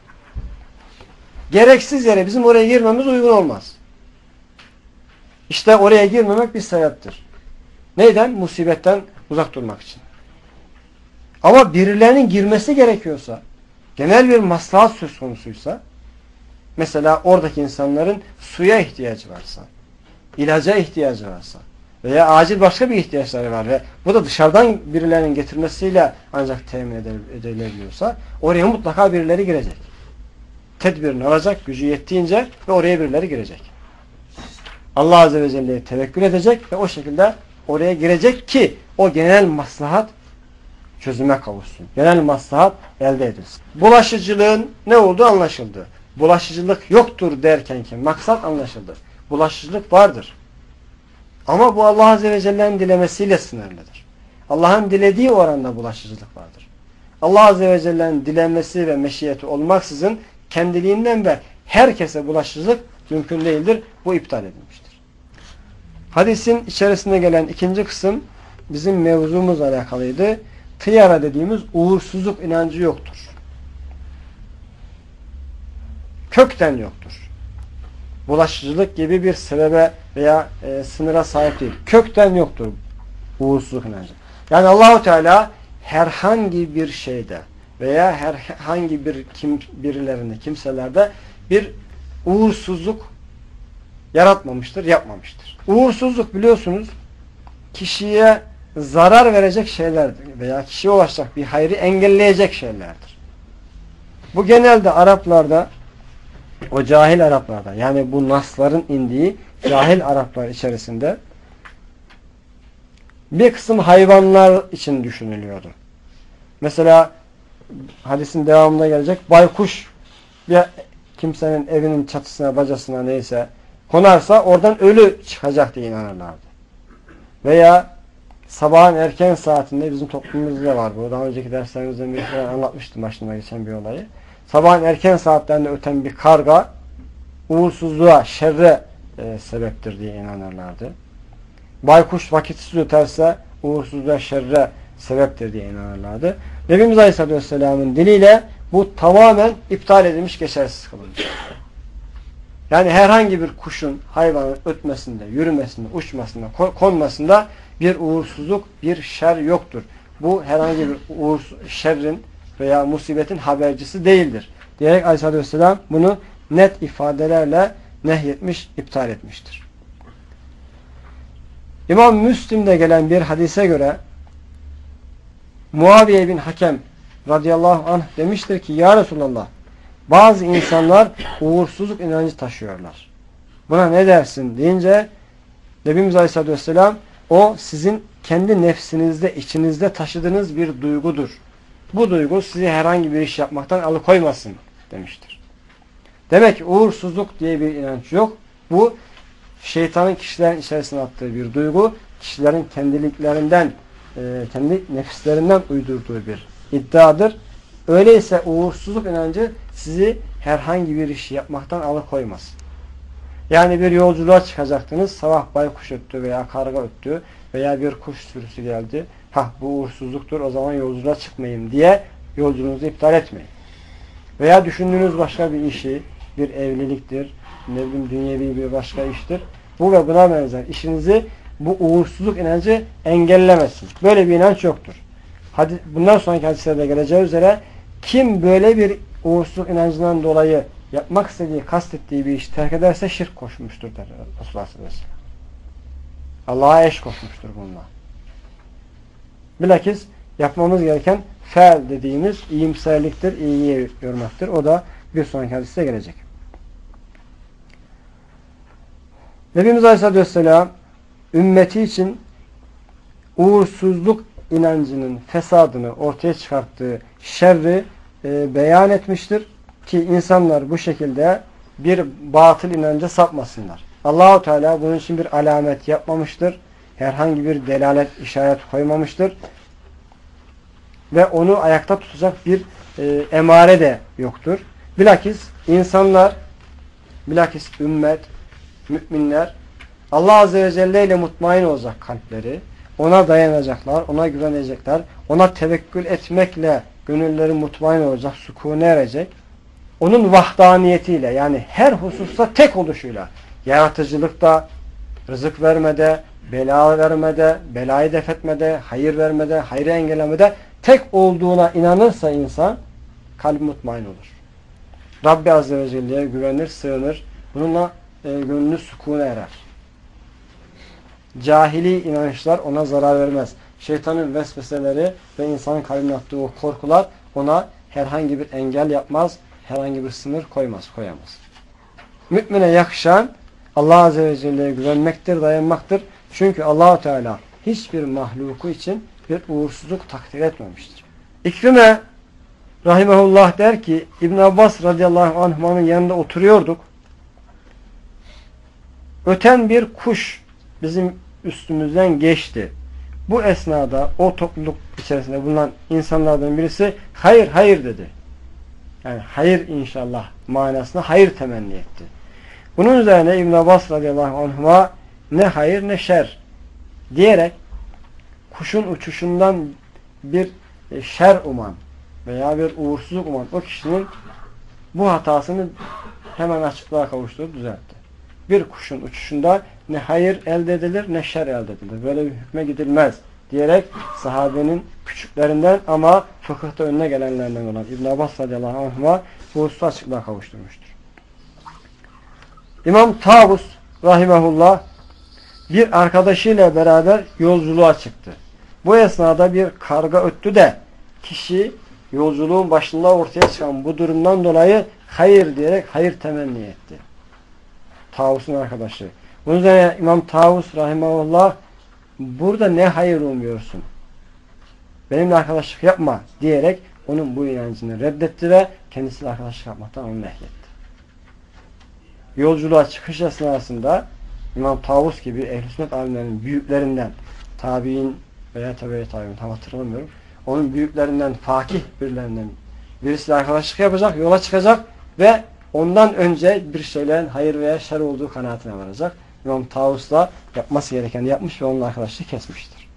Gereksiz yere bizim oraya girmemiz uygun olmaz. İşte oraya girmemek bir sebeptir. Neyden? Musibetten uzak durmak için. Ama birilerinin girmesi gerekiyorsa, genel bir maslahat söz konusuysa, mesela oradaki insanların suya ihtiyacı varsa, ilaca ihtiyacı varsa veya acil başka bir ihtiyaçları var ve bu da dışarıdan birilerinin getirmesiyle ancak temin edilebiliyorsa oraya mutlaka birileri girecek. Tedbirini alacak, gücü yettiğince ve oraya birileri girecek. Allah Azze ve Celle'ye tevekkül edecek ve o şekilde oraya girecek ki o genel maslahat çözüme kavuşsun. Genel maslahat elde edilsin. Bulaşıcılığın ne olduğu anlaşıldı. Bulaşıcılık yoktur derken ki maksat anlaşıldı. Bulaşıcılık vardır. Ama bu Allah Azze ve Celle'nin dilemesiyle sınırlıdır. Allah'ın dilediği oranda bulaşıcılık vardır. Allah Azze ve Celle'nin dilemesi ve meşiyeti olmaksızın kendiliğinden ve herkese bulaşıcılık mümkün değildir. Bu iptal edilmiştir. Hadisin içerisinde gelen ikinci kısım bizim mevzumuzla alakalıydı. Tıyara dediğimiz uğursuzluk inancı yoktur. Kökten yoktur. Bulaşıcılık gibi bir sebebe veya sınıra sahip değil. Kökten yoktur uğursuzluk inancı. Yani Allahu Teala herhangi bir şeyde veya herhangi bir birilerinde, kimselerde bir uğursuzluk yaratmamıştır, yapmamıştır. Uğursuzluk biliyorsunuz kişiye zarar verecek şeylerdir veya kişiye ulaşacak bir hayrı engelleyecek şeylerdir. Bu genelde Araplarda, o cahil Araplarda, yani bu nasların indiği cahil Araplar içerisinde bir kısım hayvanlar için düşünülüyordu. Mesela hadisin devamında gelecek baykuş bir kimsenin evinin çatısına, bacasına neyse konarsa oradan ölü çıkacak diye inanırlardı. Veya sabahın erken saatinde, bizim toplumumuzda var bu. Daha önceki derslerimizden bir anlatmıştım başıma geçen bir olayı. Sabahın erken saatlerinde öten bir karga uğursuzluğa, şerre sebeptir diye inanırlardı. Baykuş vakitsiz öterse uğursuzluğa, şerre sebeptir diye inanırlardı. Nebimiz Aleyhisselatü Vesselam'ın diliyle bu tamamen iptal edilmiş, geçersiz kılınmış. Yani herhangi bir kuşun, hayvanın ötmesinde, yürümesinde, uçmasında, konmasında bir uğursuzluk, bir şer yoktur. Bu herhangi bir şerrin veya musibetin habercisi değildir. Diyerek Aleyhisselatü Vesselam bunu net ifadelerle nehyetmiş, iptal etmiştir. İmam Müslim'de gelen bir hadise göre Muaviye bin Hakem radıyallahu anh demiştir ki, ya Resulallah, bazı insanlar uğursuzluk inancı taşıyorlar. Buna ne dersin deyince Nebimiz Aleyhisselatü Vesselam, o sizin kendi nefsinizde, içinizde taşıdığınız bir duygudur. Bu duygu sizi herhangi bir iş yapmaktan alıkoymasın demiştir. Demek ki uğursuzluk diye bir inanç yok. Bu şeytanın kişilerin içerisine attığı bir duygu, kişilerin kendiliklerinden, kendi nefislerinden uydurduğu bir iddiadır. Öyleyse uğursuzluk inancı sizi herhangi bir işi yapmaktan alıkoymaz. Yani bir yolculuğa çıkacaktınız, sabah baykuş öttü veya karga öttü veya bir kuş sürüsü geldi. Bu uğursuzluktur, o zaman yolculuğa çıkmayayım diye yolculuğunuzu iptal etmeyin. Veya düşündüğünüz başka bir işi, bir evliliktir, ne bileyim dünyevi bir başka iştir. Bu ve buna benzer işinizi bu uğursuzluk inancı engellemesin. Böyle bir inanç yoktur. Hadi, bundan sonraki hadislerde geleceği üzere kim böyle bir uğursuzluk inancından dolayı yapmak istediği, kastettiği bir işi terk ederse şirk koşmuştur der Resulullah sallallahu aleyhi ve sellem. Allah'a eş koşmuştur bununla. Bilakis yapmamız gereken fel dediğimiz iyimserliktir, iyiyi görmektir. O da bir sonraki hadiste gelecek. Nebimiz Aleyhisselatü Vesselam ümmeti için uğursuzluk inancının fesadını, ortaya çıkarttığı şerri beyan etmiştir ki insanlar bu şekilde bir batıl inanca sapmasınlar. Allah-u Teala bunun için bir alamet yapmamıştır. Herhangi bir delalet, işaret koymamıştır. Ve onu ayakta tutacak bir emare de yoktur. Bilakis insanlar, bilakis ümmet, müminler Allah Azze ve Celle ile mutmain olacak kalpleri. Ona dayanacaklar, ona güvenecekler. Ona tevekkül etmekle gönülleri mutmain olacak, sükûne erecek. Onun vahdaniyetiyle, yani her hususta tek oluşuyla, yaratıcılıkta, rızık vermede, bela vermede, belayı def etmede, hayır vermede, hayrı engellemede tek olduğuna inanırsa insan kalbi mutmain olur. Rabbi Azze ve Celle'ye güvenir, sığınır. Bununla gönlü sükûne erer. Cahili inançlar ona zarar vermez. Şeytanın vesveseleri ve insanın kalbine attığı o korkular ona herhangi bir engel yapmaz, herhangi bir sınır koyamaz. Mümine yakışan Allah Azze ve Celle'ye güvenmektir, dayanmaktır. Çünkü Allah-u Teala hiçbir mahluku için bir uğursuzluk takdir etmemiştir. İkrime rahimehullah der ki, İbn Abbas radıyallahu anh'ın yanında oturuyorduk. Öten bir kuş bizim üstümüzden geçti. Bu esnada o topluluk içerisinde bulunan insanlardan birisi hayır hayır dedi. Yani hayır inşallah manasında hayır temenni etti. Bunun üzerine İbn Abbas radıyallahu anhuma ne hayır ne şer diyerek kuşun uçuşundan bir şer uman veya bir uğursuzluk uman o kişinin bu hatasını hemen açıklığa kavuşturup düzeltti. Bir kuşun uçuşunda ne hayır elde edilir ne şer elde edilir. Böyle bir hükme gidilmez diyerek sahabenin küçüklerinden ama fıkıhta önüne gelenlerden olan İbn Abbas radıyallahu anh'a bu hususu açıklığa kavuşturmuştur. İmam Tavus rahimehullah bir arkadaşıyla beraber yolculuğa çıktı. Bu esnada bir karga öttü de kişi yolculuğun başında ortaya çıkan bu durumdan dolayı hayır diyerek hayır temenni etti. Tavus'un arkadaşı. Bunun üzerine İmam Tavus rahimehullah burada ne hayır umuyorsun? Benimle arkadaşlık yapma diyerek onun bu inancını reddetti ve kendisiyle arkadaşlık yapmaktan onu nehyetti. yolculuğa çıkış esnasında İmam Tavus gibi ehl-i sünnet alimlerinin büyüklerinden, tabi'in veya tabi'in tam hatırlamıyorum. Onun büyüklerinden, fakih birilerinden birisiyle arkadaşlık yapacak, yola çıkacak ve ondan önce bir şeylerin hayır veya şer olduğu kanaatine varacak. İmam Tavus da yapması gerekeni yapmış ve onunla arkadaşlığı kesmiştir.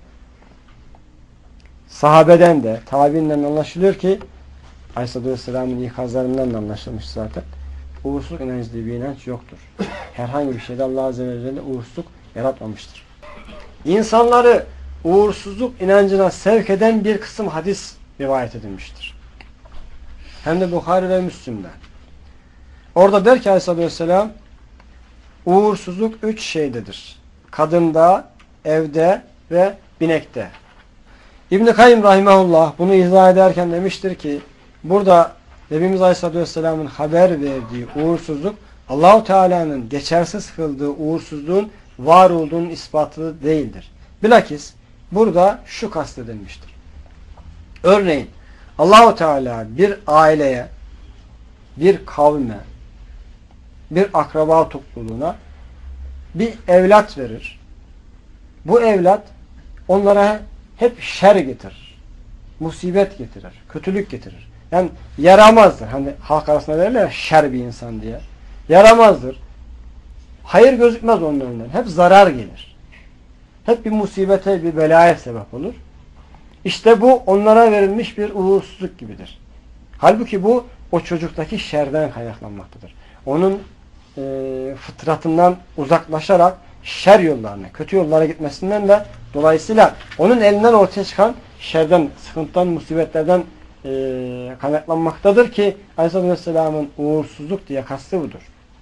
Sahabeden de, tabiinden anlaşılıyor ki Aleyhisselatü Vesselam'ın ikazlarından da anlaşılmış zaten. Uğursuzluk inancı diye bir inanç yoktur. Herhangi bir şeyde Allah Azze ve Celle uğursuzluk yaratmamıştır. İnsanları uğursuzluk inancına sevk eden bir kısım hadis rivayet edilmiştir. Hem de Bukhari ve Müslim'de. Orada der ki Aleyhisselatü Vesselam, uğursuzluk 3 şeydedir. Kadında, evde ve binekte. İbn-i Kayyim Rahimahullah bunu izah ederken demiştir ki, burada Nebimiz Aleyhisselatü Vesselam'ın haber verdiği uğursuzluk, Allah-u Teala'nın geçersiz kıldığı uğursuzluğun var olduğunun ispatı değildir. Bilakis burada şu kastedilmiştir. Örneğin Allah-u Teala bir aileye, bir kavme, bir akraba topluluğuna bir evlat verir. Bu evlat onlara hep şer getirir. Musibet getirir. Kötülük getirir. Yani yaramazdır. Hani halk arasında derler şer bir insan diye. Yaramazdır. Hayır gözükmez onun önünden. Hep zarar gelir. Hep bir musibete, bir belaya sebep olur. İşte bu onlara verilmiş bir uğursuzluk gibidir. Halbuki bu o çocuktaki şerden kaynaklanmaktadır. Onun fıtratından uzaklaşarak şer yollarına, kötü yollara gitmesinden de dolayısıyla onun elinden ortaya çıkan şerden, sıkıntıdan, musibetlerden kaynaklanmaktadır ki Aleyhisselatü Vesselam'ın uğursuzluk diye kastı budur.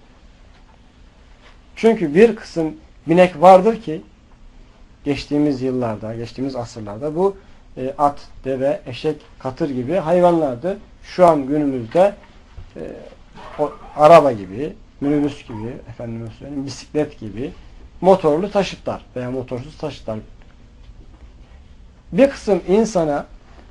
Çünkü bir kısım binek vardır ki geçtiğimiz yıllarda, geçtiğimiz asırlarda bu at, deve, eşek, katır gibi hayvanlardı. Şu an günümüzde araba gibi, minibüs gibi, bisiklet gibi motorlu taşıtlar veya motorsuz taşıtlar. Bir kısım insana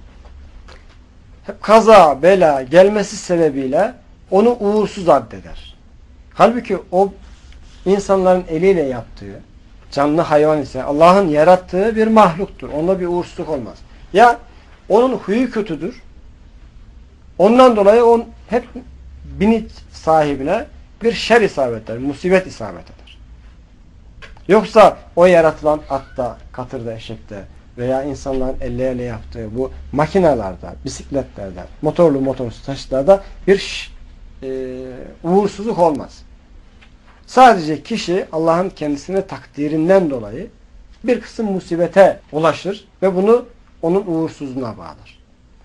hep kaza, bela gelmesi sebebiyle onu uğursuz addeder. Halbuki o insanların eliyle yaptığı canlı hayvan ise Allah'ın yarattığı bir mahluktur. Onda bir uğursuzluk olmaz. Ya onun huyu kötüdür. Ondan dolayı on hep binit sahibine bir şer isabet eder, musibet isabet eder. Yoksa o yaratılan atta, katırda, eşekte veya insanların elleriyle yaptığı bu makinalarda, bisikletlerde, motorlu motorsuz taşıtlarda bir uğursuzluk olmaz. Sadece kişi Allah'ın kendisine takdirinden dolayı bir kısım musibete ulaşır ve bunu onun uğursuzluğuna bağlar.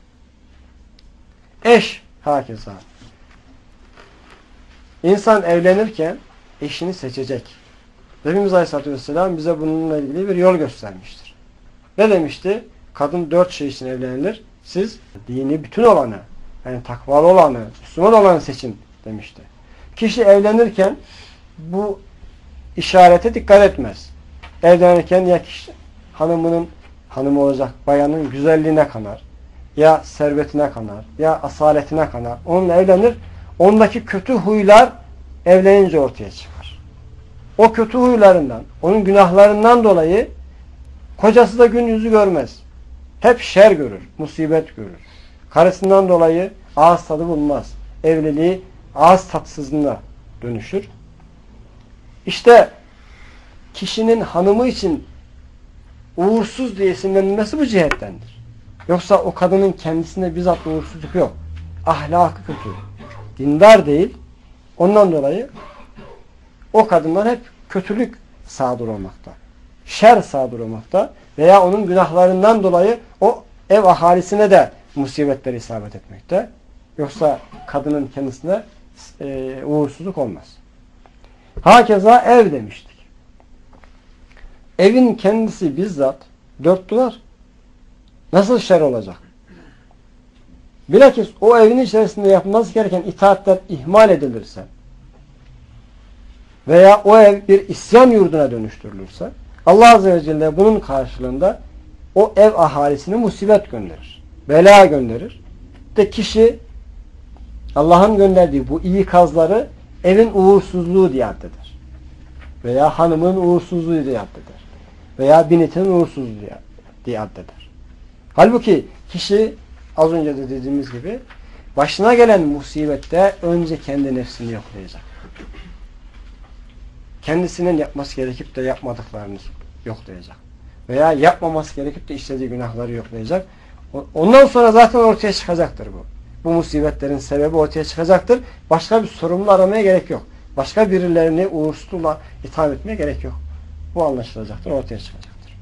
Eş hakeza. İnsan evlenirken eşini seçecek. Nebimiz Aleyhisselatü Vesselam bize bununla ilgili bir yol göstermiştir. Ne demişti? Kadın 4 şey için evlenilir. Siz dini bütün olanı, yani takvalı olanı, Müslüman olanı seçin demişti. Kişi evlenirken bu işarete dikkat etmez. Evlenirken ya kişi hanımı olacak bayanın güzelliğine kanar, ya servetine kanar, ya asaletine kanar. Onunla evlenir. Ondaki kötü huylar evlenince ortaya çıkar. O kötü huylarından, onun günahlarından dolayı kocası da gün yüzü görmez. Hep şer görür, musibet görür. Karısından dolayı ağız tadı bulmaz. Evliliği ağız tatsızlığına dönüşür. İşte kişinin hanımı için uğursuz diye isimlenilmesi bu cihettendir. Yoksa o kadının kendisinde bizzat uğursuzluk yok. Ahlakı kötü. Dindar değil. Ondan dolayı o kadınlar hep kötülük sadır olmakta. Şer sadır olmakta veya onun günahlarından dolayı o ev ahalisine de musibetler isabet etmekte. Yoksa kadının kendisine uğursuzluk olmaz. Hakeza ev demiştik. Evin kendisi bizzat 4 duvar. Nasıl şer olacak? Bilakis o evin içerisinde yapılması gereken itaatler ihmal edilirse veya o ev bir isyan yurduna dönüştürülürse Allah Azze ve Celle bunun karşılığında o ev ahalisine musibet gönderir. Bela gönderir. De kişi Allah'ın gönderdiği bu ikazları evin uğursuzluğu diye addeder. Veya hanımın uğursuzluğu diye addeder. Veya binitin uğursuzluğu diye addeder. Halbuki kişi az önce de dediğimiz gibi başına gelen musibette önce kendi nefsini yoklayacak. Kendisinin yapması gerekip de yapmadıklarını yoklayacak. Veya yapmaması gerekip de işlediği günahları yoklayacak. Ondan sonra zaten ortaya çıkacaktır bu. Bu musibetlerin sebebi ortaya çıkacaktır. Başka bir sorumlu aramaya gerek yok. Başka birilerini uğursuzlukla itham etmeye gerek yok. Bu anlaşılacaktır, ortaya çıkacaktır.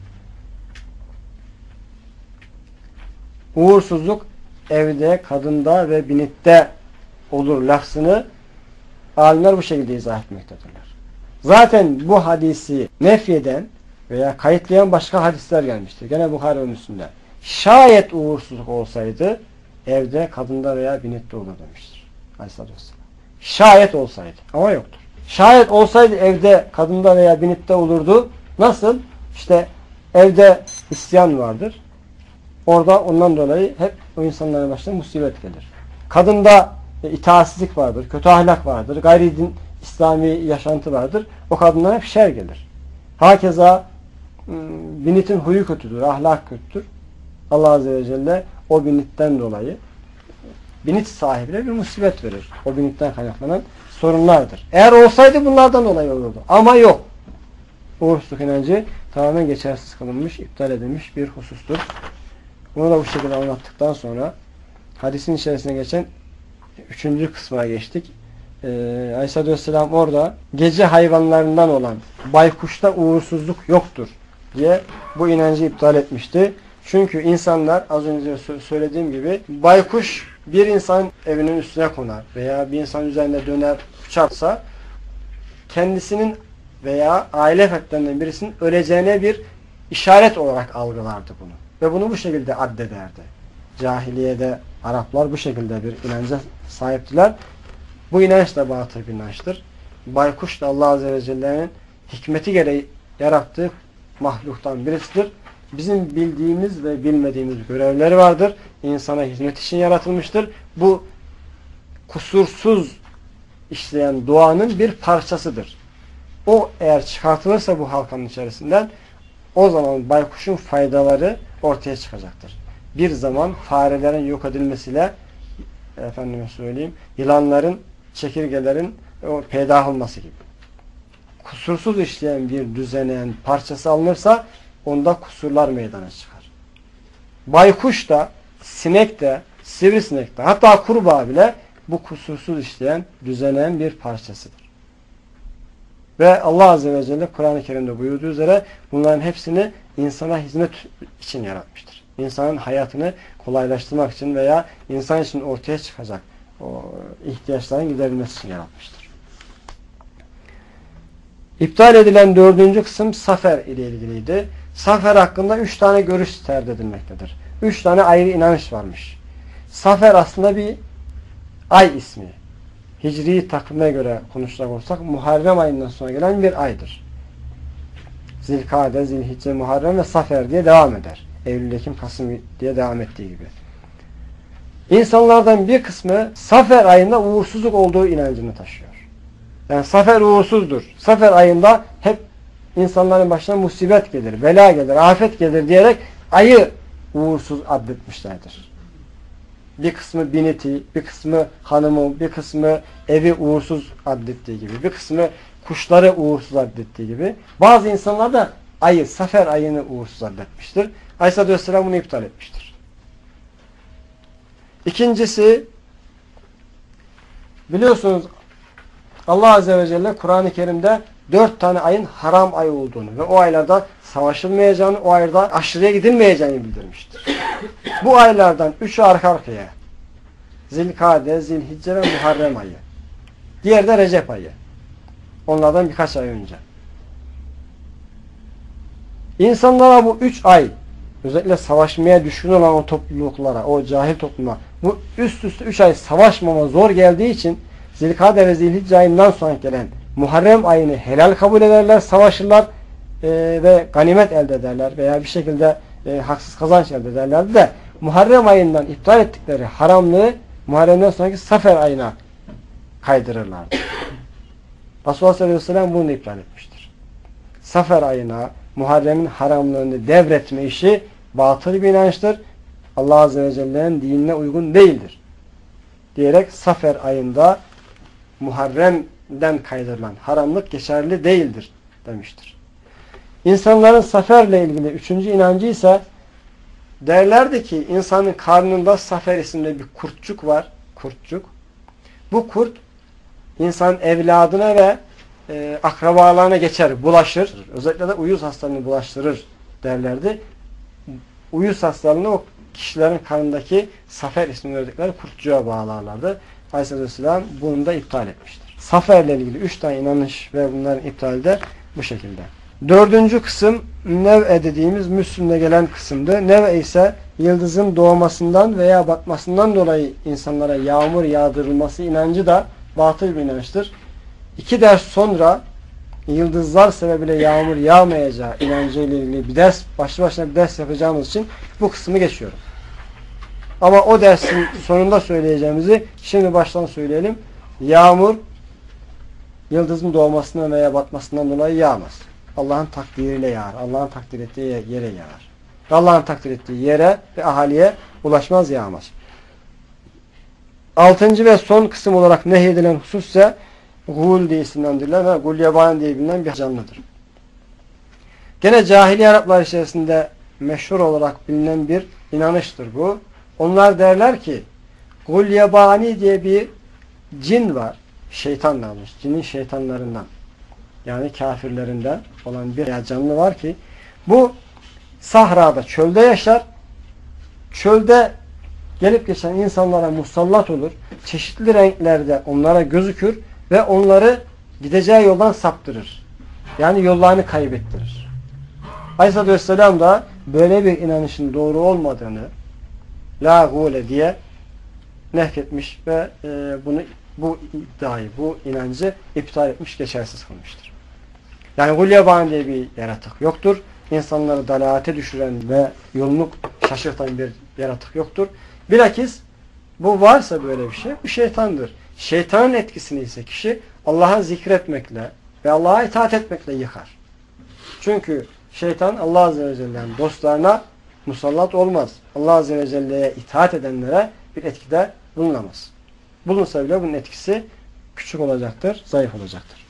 Uğursuzluk evde, kadında ve binitte olur lafzını alimler bu şekilde izah etmektedirler. Zaten bu hadisi nefyeden veya kayıtlayan başka hadisler gelmiştir. Gene Buhari ve Müslim'de. Şayet uğursuzluk olsaydı evde, kadında veya binitte olur demiştir. Aleyhisselatü Vesselam. Şayet olsaydı. Ama yoktur. Şayet olsaydı evde, kadında veya binitte olurdu. Nasıl? İşte evde isyan vardır. Orada ondan dolayı hep o insanların başına musibet gelir. Kadında itaatsizlik vardır, kötü ahlak vardır, gayri din, İslami yaşantı vardır. O kadınlara hep şer gelir. Hakeza binitin huyu kötüdür, ahlak kötüdür. Allah Azze ve Celle o binitten dolayı binit sahibine bir musibet verir. O binitten kaynaklanan sorunlardır. Eğer olsaydı bunlardan dolayı olurdu. Ama yok. Uğursuzluk inancı tamamen geçersiz kılınmış, iptal edilmiş bir husustur. Bunu da bu şekilde anlattıktan sonra hadisin içerisine geçen 3. kısma geçtik. Aleyhisselatü Vesselam orada gece hayvanlarından olan baykuşta uğursuzluk yoktur diye bu inancı iptal etmişti. Çünkü insanlar az önce söylediğim gibi baykuş bir insan evinin üstüne konar veya bir insan üzerinde döner uçarsa kendisinin veya aile fertlerinden birisinin öleceğine bir işaret olarak algılardı bunu. Ve bunu bu şekilde addederdi. Cahiliyede Araplar bu şekilde bir inanca sahiptiler. Bu inanç da batıl bir inançtır. Baykuş da Allah Azze ve Celle'nin hikmeti gereği yarattığı mahluktan birisidir. Bizim bildiğimiz ve bilmediğimiz görevleri vardır. İnsana hizmet için yaratılmıştır. Bu kusursuz işleyen doğanın bir parçasıdır. O eğer çıkartılırsa bu halkanın içerisinden o zaman baykuşun faydaları ortaya çıkacaktır. Bir zaman farelerin yok edilmesiyle efendime söyleyeyim yılanların, çekirgelerin peydah olması gibi. Kusursuz işleyen bir düzeneğin parçası alınırsa onda kusurlar meydana çıkar. Baykuş da, sinek de, sivrisinek de, hatta kurbağa bile bu kusursuz işleyen düzeneğin bir parçasıdır. Ve Allah Azze ve Celle Kur'an-ı Kerim'de buyurduğu üzere bunların hepsini insana hizmet için yaratmıştır. İnsanın hayatını kolaylaştırmak için veya insan için ortaya çıkacak o ihtiyaçların giderilmesi için yaratmıştır. İptal edilen 4. kısım Safer ile ilgiliydi. Safer hakkında 3 tane görüş tercih edilmektedir. 3 tane ayrı inanış varmış. Safer aslında bir ay ismi. Hicri takvime göre konuşacak olsak Muharrem ayından sonra gelen bir aydır. Zilkade, Zilhicce, Muharrem ve Safer diye devam eder. Eylül, Ekim, Kasım diye devam ettiği gibi. İnsanlardan bir kısmı Safer ayında uğursuzluk olduğu inancını taşıyor. Yani Safer uğursuzdur. Safer ayında hep insanların başına musibet gelir, bela gelir, afet gelir diyerek ayı uğursuz addetmişlerdir. Bir kısmı biniti, bir kısmı hanımı, bir kısmı evi uğursuz addettiği gibi, bir kısmı kuşları uğursuz addettiği gibi. Bazı insanlar da ayı, Safer ayını uğursuz addetmiştir. Aleyhisselatü Vesselam bunu iptal etmiştir. İkincisi, biliyorsunuz Allah Azze ve Celle Kur'an-ı Kerim'de 4 tane ayın haram ay olduğunu ve o aylarda savaşılmayacağını, o aylarda aşırıya gidilmeyeceğini bildirmiştir. Bu aylardan 3'ü arka arkaya. Zilkade, Zilhicce ve Muharrem ayı. Diğeri de Recep ayı. Onlardan birkaç ay önce. İnsanlara bu 3 ay, özellikle savaşmaya düşkün olan o topluluklara, o cahil topluma, bu üst üste 3 ay savaşmama zor geldiği için Zilkade ve Zilhicce ayından sonra gelen Muharrem ayını helal kabul ederler, savaşırlar ve ganimet elde ederler veya bir şekilde haksız kazanç elde ederlerdi de Muharrem ayından iptal ettikleri haramlığı Muharrem'den sonraki Safer ayına kaydırırlardı. Resulullah sallallahu aleyhi ve sellem bunu iptal etmiştir. Safer ayına Muharrem'in haramlığını devretme işi batıl bir inançtır. Allah Azze ve Celle'nin dinine uygun değildir. Diyerek Safer ayında Muharrem'den kaydırılan haramlık geçerli değildir demiştir. İnsanların Safer'le ilgili üçüncü inancı ise derlerdi ki insanın karnında Safer isimli bir kurtçuk var. Kurtçuk. Bu kurt insan evladına ve akrabalarına geçer, bulaşır. Özellikle de uyuz hastalığını bulaştırır derlerdi. Uyuz hastalığını o kişilerin karnındaki Safer ismini verdikleri kurtçuğa bağlarlardı. Aleyhisselatü Vesselam bunu da iptal etmiştir. Safer'le ilgili 3 tane inanış ve bunların iptali de bu şekilde. Dördüncü kısım Nev'e dediğimiz Müslüm'de gelen kısımdı. Nev'e ise yıldızın doğmasından veya batmasından dolayı insanlara yağmur yağdırılması inancı da batıl bir inançtır. 2 ders sonra yıldızlar sebebiyle yağmur yağmayacağı inancıyla ilgili bir ders, başlı başına bir ders yapacağımız için bu kısmı geçiyorum. Ama o dersin sonunda söyleyeceğimizi şimdi baştan söyleyelim. Yağmur yıldızın doğmasından veya batmasından dolayı yağmaz. Allah'ın takdiriyle yağar. Allah'ın takdir ettiği yere yağar. Allah'ın takdir ettiği yere ve ahaliye ulaşmaz, yağmaz. 6. ve son kısım olarak nehyedilen husus ise gul diye isimlendirilen ve gulyabani diye bilinen bir canlıdır. Gene cahiliye Araplar içerisinde meşhur olarak bilinen bir inanıştır bu. Onlar derler ki gulyabani diye bir cin var. Şeytan almış. Cinin şeytanlarından. Yani kafirlerinden olan bir canlı var ki bu sahrada, çölde yaşar. Çölde gelip geçen insanlara musallat olur. Çeşitli renklerde onlara gözükür ve onları gideceği yoldan saptırır. Yani yollarını kaybettirir. Aleyhisselatü Vesselam da böyle bir inanışın doğru olmadığını la gule diye nefretmiş ve bu iddiayı, bu inancı iptal etmiş, geçersiz kılmıştır. Yani gulyabani diye bir yaratık yoktur. İnsanları dalalete düşüren ve yolunu şaşırtan bir yaratık yoktur. Bilakis bu varsa böyle bir şey, bu şeytandır. Şeytanın etkisini ise kişi Allah'a zikretmekle ve Allah'a itaat etmekle yıkar. Çünkü şeytan Allah Azze ve Celle'nin dostlarına musallat olmaz. Allah Azze ve Celle'ye itaat edenlere bir etkide bulunamaz. Bulunsa bile bunun etkisi küçük olacaktır, zayıf olacaktır.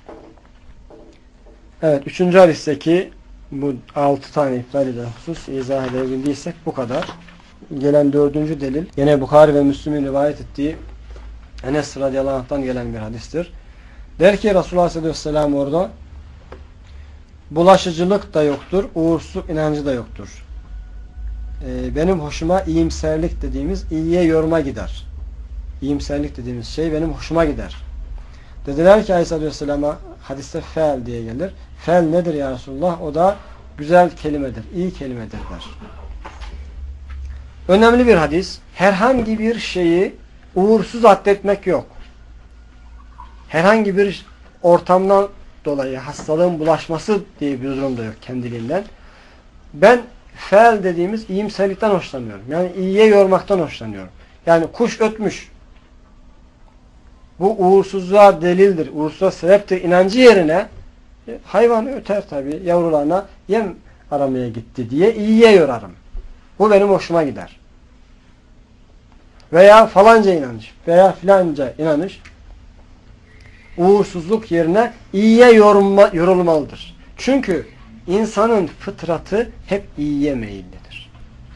Evet, 3. hadisteki bu 6 tane iptal eden husus izah edebildiysek bu kadar. Gelen 4. delil yine Bukhari ve Müslim'in rivayet ettiği Enes radıyallahu anh'tan gelen bir hadistir. Der ki Resulullah sallallahu aleyhi ve sellem orada bulaşıcılık da yoktur, uğursuzluk inancı da yoktur. Benim hoşuma iyimserlik dediğimiz iyiye yoruma gider. İyimserlik dediğimiz şey benim hoşuma gider. Dediler ki Aleyhisselatü Vesselam'a hadiste fel diye gelir. Fel nedir ya Resulullah? O da güzel kelimedir, iyi kelimedir der. Önemli bir hadis. Herhangi bir şeyi uğursuz addetmek yok. Herhangi bir ortamdan dolayı hastalığın bulaşması diye bir durum da yok kendiliğinden. Ben fel dediğimiz iyimserlikten hoşlanıyorum. Yani iyiye yormaktan hoşlanıyorum. Yani kuş ötmüş. Bu uğursuzluğa delildir, uğursuzluğa sebeptir inancı yerine hayvan öter tabii, yavrularına yem aramaya gitti diye iyiye yorarım. Bu benim hoşuma gider. Veya falanca inanış veya filanca inanış uğursuzluk yerine iyiye yorulmalıdır. Çünkü insanın fıtratı hep iyiye meyillidir.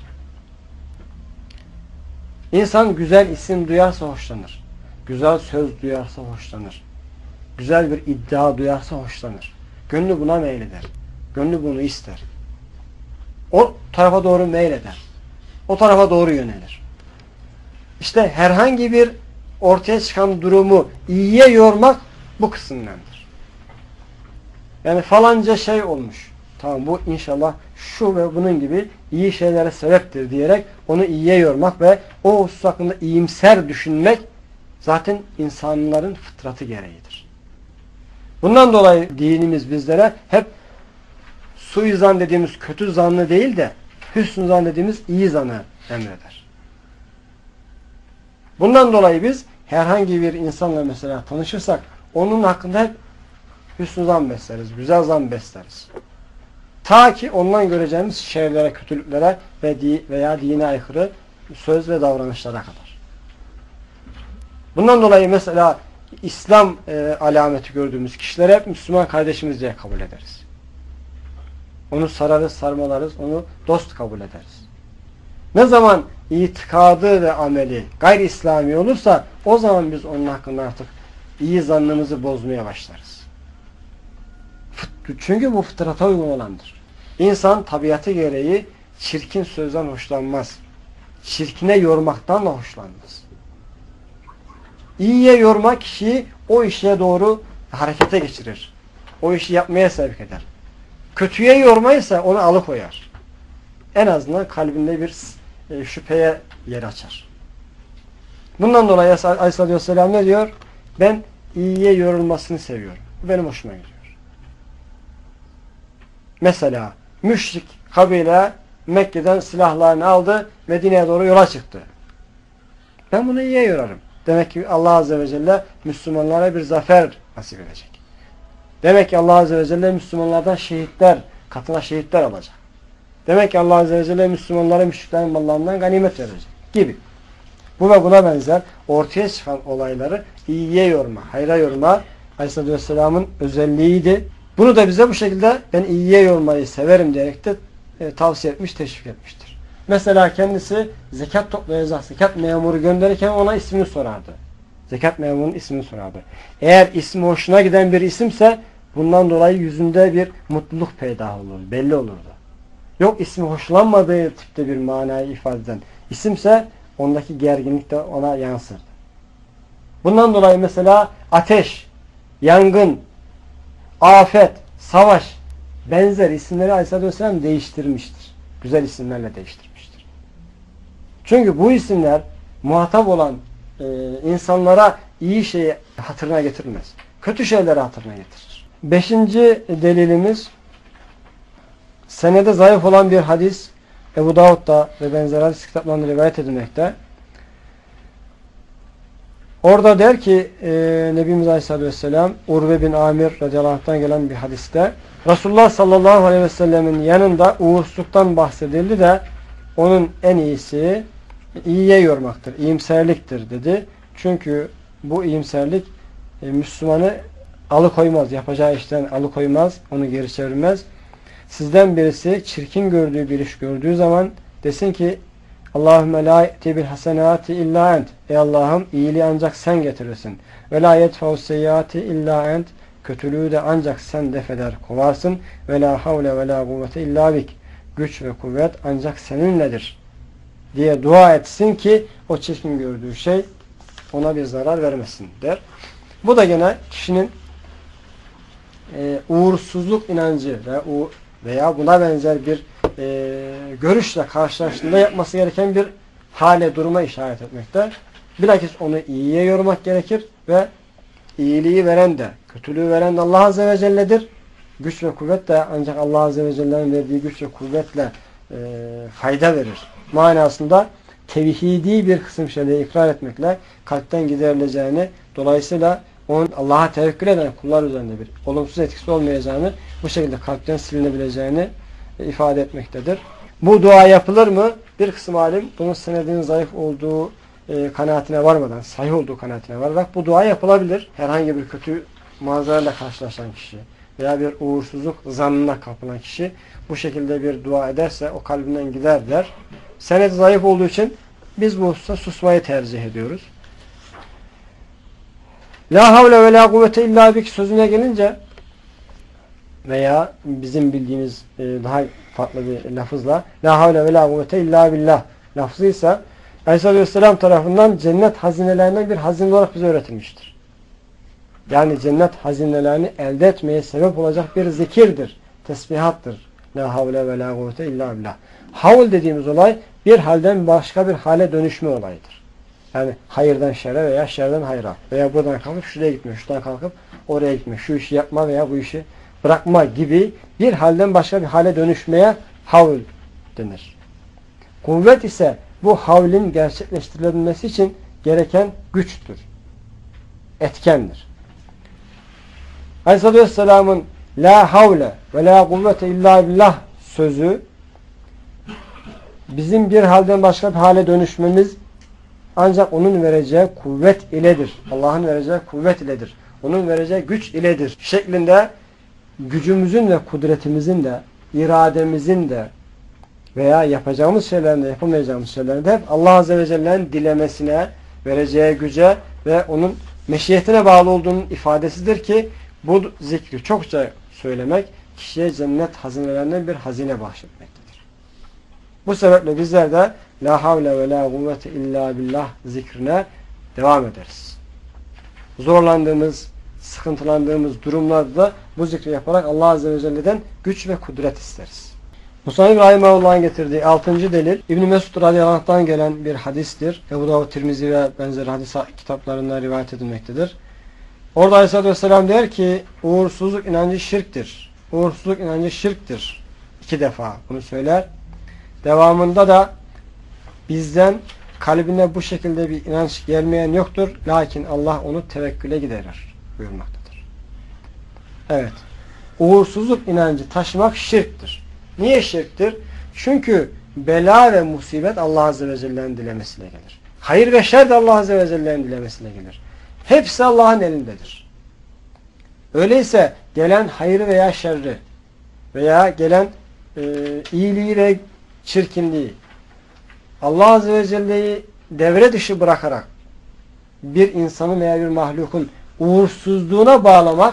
İnsan güzel isim duyarsa hoşlanır. Güzel söz duyarsa hoşlanır. Güzel bir iddia duyarsa hoşlanır. Gönlü buna meyleder. Gönlü bunu ister. O tarafa doğru meyleder. O tarafa doğru yönelir. İşte herhangi bir ortaya çıkan durumu iyiye yormak bu kısımdandır. Yani falanca şey olmuş. Tamam, bu inşallah şu ve bunun gibi iyi şeylere sebeptir diyerek onu iyiye yormak ve o husus hakkında iyimser düşünmek zaten insanların fıtratı gereğidir. Bundan dolayı dinimiz bizlere hep suizan dediğimiz kötü zannı değil de hüsnü zan dediğimiz iyi zanı emreder. Bundan dolayı biz herhangi bir insanla mesela tanışırsak onun hakkında hep hüsnü zan besleriz, güzel zan besleriz. Ta ki ondan göreceğimiz şerlere, kötülüklere veya dine aykırı söz ve davranışlara kadar. Bundan dolayı mesela İslam alameti gördüğümüz kişileri hep Müslüman kardeşimiz diye kabul ederiz. Onu sararız, sarmalarız, onu dost kabul ederiz. Ne zaman itikadı ve ameli gayri İslami olursa o zaman biz onun hakkında artık iyi zannımızı bozmaya başlarız. Çünkü bu fıtrata uygun olandır. İnsan tabiatı gereği çirkin sözden hoşlanmaz. Çirkine yormaktan da hoşlanmaz. İyiye yormak kişiyi o işe doğru harekete geçirir. O işi yapmaya sevk eder. Kötüye yormaysa onu alıkoyar. En azından kalbinde bir şüpheye yer açar. Bundan dolayı Aleyhisselatü Vesselam ne diyor? Ben iyiye yorulmasını seviyorum. Bu benim hoşuma gidiyor. Mesela müşrik kabile Mekke'den silahlarını aldı, Medine'ye doğru yola çıktı. Ben bunu iyiye yorarım. Demek ki Allah Azze ve Celle Müslümanlara bir zafer nasip edecek. Demek ki Allah Azze ve Celle Müslümanlardan şehitler, katına şehitler alacak. Demek ki Allah Azze ve Celle Müslümanlara müşriklerin mallarından ganimet verecek gibi. Bu ve buna benzer ortaya çıkan olayları iyiye yorma, hayra yorma Aleyhisselatü Vesselam'ın özelliğiydi. Bunu da bize bu şekilde ben iyiye yormayı severim diyerek de tavsiye etmiş, teşvik etmiştir. Mesela kendisi zekat toplayacak, zekat memuru gönderirken ona ismini sorardı. Zekat memurunun ismini sorardı. Eğer ismi hoşuna giden bir isimse bundan dolayı yüzünde bir mutluluk peyda olurdu, belli olurdu. Yok ismi hoşlanmadığı tipte bir manayı ifade eden isimse ondaki gerginlik de ona yansırdı. Bundan dolayı mesela ateş, yangın, afet, savaş benzer isimleri Aleyhisselatü Vesselam değiştirmiştir. Güzel isimlerle değiştirmiştir. Çünkü bu isimler muhatap olan insanlara iyi şeyi hatırına getirmez. Kötü şeyleri hatırına getirir. 5. delilimiz senede zayıf olan bir hadis Ebu Davud'da ve benzer hadis kitaplarında rivayet edilmekte. Orada der ki Nebimiz Aleyhisselatü Vesselam Urve bin Amir radıyallahu anh'tan gelen bir hadiste Resulullah sallallahu aleyhi ve sellemin yanında uğursuzluktan bahsedildi de onun en iyisi iyiye yormaktır, iyimserliktir dedi. Çünkü bu iyimserlik Müslümanı alıkoymaz, yapacağı işten alıkoymaz, onu geri çevirmez. Sizden birisi çirkin gördüğü bir iş gördüğü zaman desin ki Allahümme la ye'ti bil hasenati illa ent. Ey Allah'ım iyiliği ancak sen getirirsin. Ve la yedfe'u seyyiati illa ent. Kötülüğü de ancak sen defeder, kovarsın. Ve la havle ve la kuvvete illa bik. Güç ve kuvvet ancak seninledir diye dua etsin ki o çirkin gördüğü şey ona bir zarar vermesin der. Bu da gene kişinin uğursuzluk inancı veya buna benzer bir görüşle karşılaştığında yapması gereken bir hale, duruma işaret etmekte. Bilakis onu iyiye yormak gerekir ve iyiliği veren de, kötülüğü veren de Allah Azze ve Celle'dir. Güç ve kuvvet de ancak Allah Azze ve Celle'nin verdiği güç ve kuvvetle fayda verir. Manasında tevhidi bir kısım şeyleri ikrar etmekle kalpten giderileceğini, dolayısıyla onun Allah'a tevekkül eden kullar üzerinde bir olumsuz etkisi olmayacağını, bu şekilde kalpten silinebileceğini ifade etmektedir. Bu dua yapılır mı? Bir kısım alim bunun senedinin zayıf olduğu kanaatine varmadan, sahih olduğu kanaatine vararak bu dua yapılabilir. Herhangi bir kötü manzarayla karşılaşan kişi veya bir uğursuzluk zannına kapılan kişi bu şekilde bir dua ederse o kalbinden gider der. Senedi zayıf olduğu için biz bu hususta susmayı tercih ediyoruz. La havle ve la kuvvete illa bik sözüne gelince veya bizim bildiğimiz daha farklı bir lafızla la havle ve la kuvvete illa billah lafzıysa Aleyhisselatü Vesselam tarafından cennet hazinelerinden bir hazine olarak bize öğretilmiştir. Yani cennet hazinelerini elde etmeye sebep olacak bir zikirdir, tesbihattır. La havle ve la kuvvete illa billah. Havl dediğimiz olay bir halden başka bir hale dönüşme olayıdır. Yani hayırdan şerre veya şerden hayra veya buradan kalkıp şuraya gitme, şuradan kalkıp oraya gitme, şu işi yapma veya bu işi bırakma gibi bir halden başka bir hale dönüşmeye havl denir. Kuvvet ise bu havlin gerçekleştirilebilmesi için gereken güçtür. Etkendir. Aleyhisselatü Vesselam'ın la havle ve la kuvvete illa billah sözü bizim bir halden başka bir hale dönüşmemiz ancak onun vereceği kuvvet iledir. Allah'ın vereceği kuvvet iledir. Onun vereceği güç iledir. Şeklinde gücümüzün ve kudretimizin de, irademizin de veya yapacağımız şeylerin de, yapamayacağımız şeylerin de hep Allah Azze ve Celle'nin dilemesine, vereceği güce ve onun meşiyetine bağlı olduğunun ifadesidir ki bu zikri çokça söylemek kişiye cennet hazinelerinden bir hazine bahşetmektedir. Bu sebeple bizler de la havle ve la kuvvete illa billah zikrine devam ederiz. Zorlandığımız, sıkıntılandığımız durumlarda da bu zikri yaparak Allah Azze ve Celle'den güç ve kudret isteriz. Musa'nın Rahimahullah'ın getirdiği 6. delil İbn-i Mesud radıyallahu anh'tan gelen bir hadistir. Ebu Davud, Tirmizi ve benzeri hadis kitaplarında rivayet edilmektedir. Orada Aleyhisselatü Vesselam der ki uğursuzluk inancı şirktir. Uğursuzluk inancı şirktir. 2 defa bunu söyler. Devamında da bizden kalbine bu şekilde bir inanç gelmeyen yoktur. Lakin Allah onu tevekküle giderir buyurmaktadır. Evet. Uğursuzluk inancı taşımak şirktir. Niye şirktir? Çünkü bela ve musibet Allah Azze ve Celle'nin dilemesiyle gelir. Hayır ve şer de Allah Azze ve Celle'nin dilemesiyle gelir. Hepsi Allah'ın elindedir. Öyleyse gelen hayrı veya şerri veya gelen iyiliği ve çirkinliği Allah Azze ve Celle'yi devre dışı bırakarak bir insanın veya bir mahlukun uğursuzluğuna bağlamak,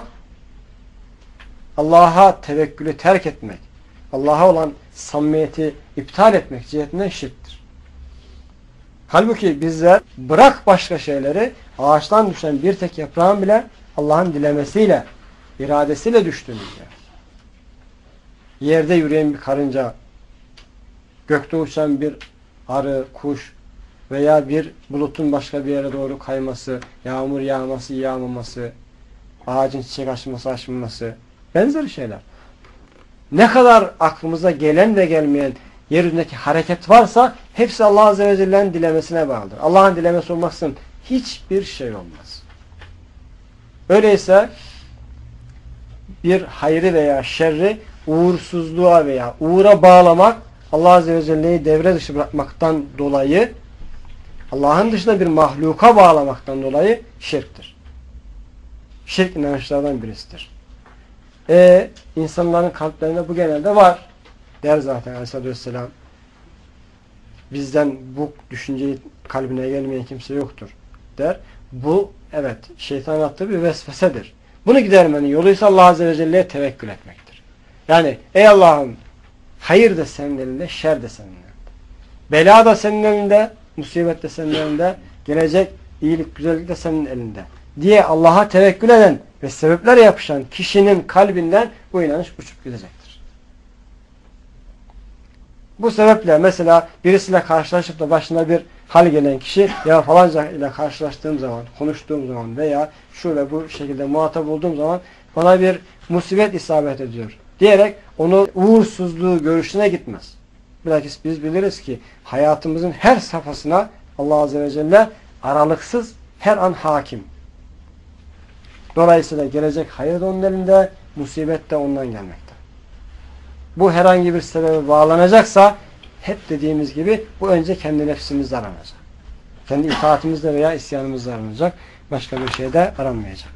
Allah'a tevekkülü terk etmek, Allah'a olan samimiyeti iptal etmek cihetinden şirktir. Halbuki bizler bırak başka şeyleri, ağaçtan düşen bir tek yaprağın bile Allah'ın dilemesiyle, iradesiyle düştüğünü diyor. Yerde yürüyen bir karınca, gökte uçan bir arı, kuş veya bir bulutun başka bir yere doğru kayması, yağmur yağması, yağmaması, ağacın çiçek açması, açmaması, benzeri şeyler. Ne kadar aklımıza gelen ve gelmeyen yeryüzündeki hareket varsa hepsi Allah Azze ve Celle'nin dilemesine bağlıdır. Allah'ın dilemesi olmaksızın hiçbir şey olmaz. Öyleyse bir hayrı veya şerri uğursuzluğa veya uğura bağlamak, Allah Azze ve Celle'yi devre dışı bırakmaktan dolayı, Allah'ın dışında bir mahluka bağlamaktan dolayı şirktir. Şirk inançlardan birisidir. İnsanların kalplerinde bu genelde var. Der zaten Aleyhisselatü Vesselam. Bizden bu düşünceyi kalbine gelmeyen kimse yoktur der. Bu evet şeytan attığı bir vesvesedir. Bunu gidermenin yolu ise Allah Azze ve Celle'ye tevekkül etmektir. Yani ey Allah'ım hayır da senin elinde, şer de senin elinde. Bela da senin elinde, musibet de senin elinde, gelecek iyilik, güzellik de senin elinde diye Allah'a tevekkül eden ve sebeplere yapışan kişinin kalbinden bu inanış uçup gidecektir. Bu sebeple mesela birisiyle karşılaşıp da başına bir hal gelen kişi ya falanca ile karşılaştığım zaman, konuştuğum zaman veya şu ve bu şekilde muhatap olduğum zaman bana bir musibet isabet ediyor diyerek onu uğursuzluğu görüşüne gitmez. Bilakis biz biliriz ki hayatımızın her safhasına Allah Azze ve Celle aralıksız her an hakim. Dolayısıyla gelecek hayır da onun elinde, musibet de ondan gelmekte. Bu herhangi bir sebebe bağlanacaksa hep dediğimiz gibi bu önce kendi nefsimizde aranacak. Kendi itaatimizde veya isyanımızda aranacak. Başka bir şeyde aranmayacak.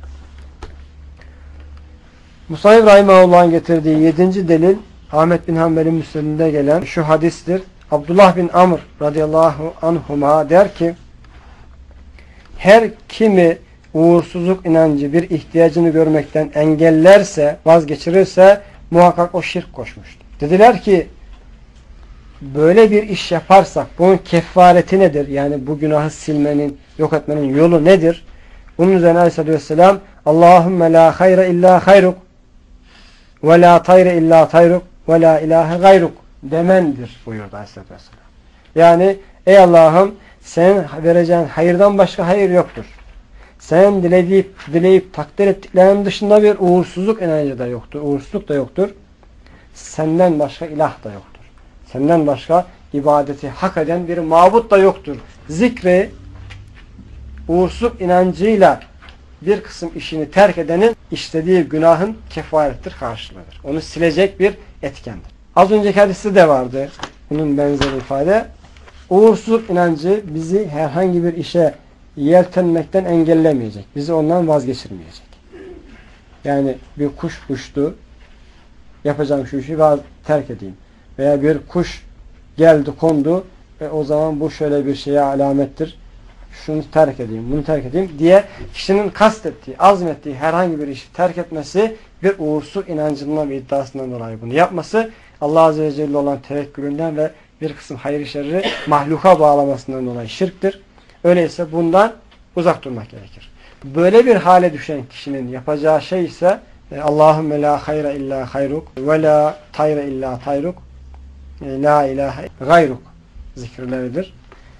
Musa Rahimahullah'ın getirdiği 7. delil Ahmet bin Hanbel'in müsnedinde gelen şu hadistir. Abdullah bin Amr radıyallahu anhuma der ki her kimi uğursuzluk inancı bir ihtiyacını görmekten engellerse, vazgeçirirse muhakkak o şirk koşmuştur. Dediler ki böyle bir iş yaparsak bunun kefareti nedir? Yani bu günahı silmenin, yok etmenin yolu nedir? Bunun üzerine Aleyhisselatü Vesselam Allahümme la hayre illa hayruk ve la tayre illa tayruk ve la ilahe gayruk demendir buyurdu Aleyhisselatü Vesselam. Yani ey Allah'ım senin vereceğin hayırdan başka hayır yoktur. Sen dileyip takdir ettiklerinin dışında bir uğursuzluk inancı da yoktur. Uğursuzluk da yoktur. Senden başka ilah da yoktur. Senden başka ibadeti hak eden bir mabut da yoktur. Zikri uğursuzluk inancıyla bir kısım işini terk edenin işlediği günahın kefarettir, karşılığıdır. Onu silecek bir etkendir. Az önceki hadiste de vardı bunun benzeri ifade. Uğursuzluk inancı bizi herhangi bir işe yeltenmekten engellemeyecek. Bizi ondan vazgeçirmeyecek. Yani bir kuş uçtu, yapacağım şu işi terk edeyim. Veya bir kuş geldi, kondu ve o zaman bu şöyle bir şeye alamettir. Şunu terk edeyim, bunu terk edeyim diye kişinin kastettiği, azmettiği herhangi bir işi terk etmesi bir uğursuz inancından ve iddiasından dolayı bunu yapması Allah Azze ve Celle olan tevekkülünden ve bir kısım hayır şerri mahluka bağlamasından dolayı şirktir. Öyleyse bundan uzak durmak gerekir. Böyle bir hale düşen kişinin yapacağı şey ise Allahümme la hayra illa hayruk ve la tayra illa tayruk la ilahe gayruk zikirleridir.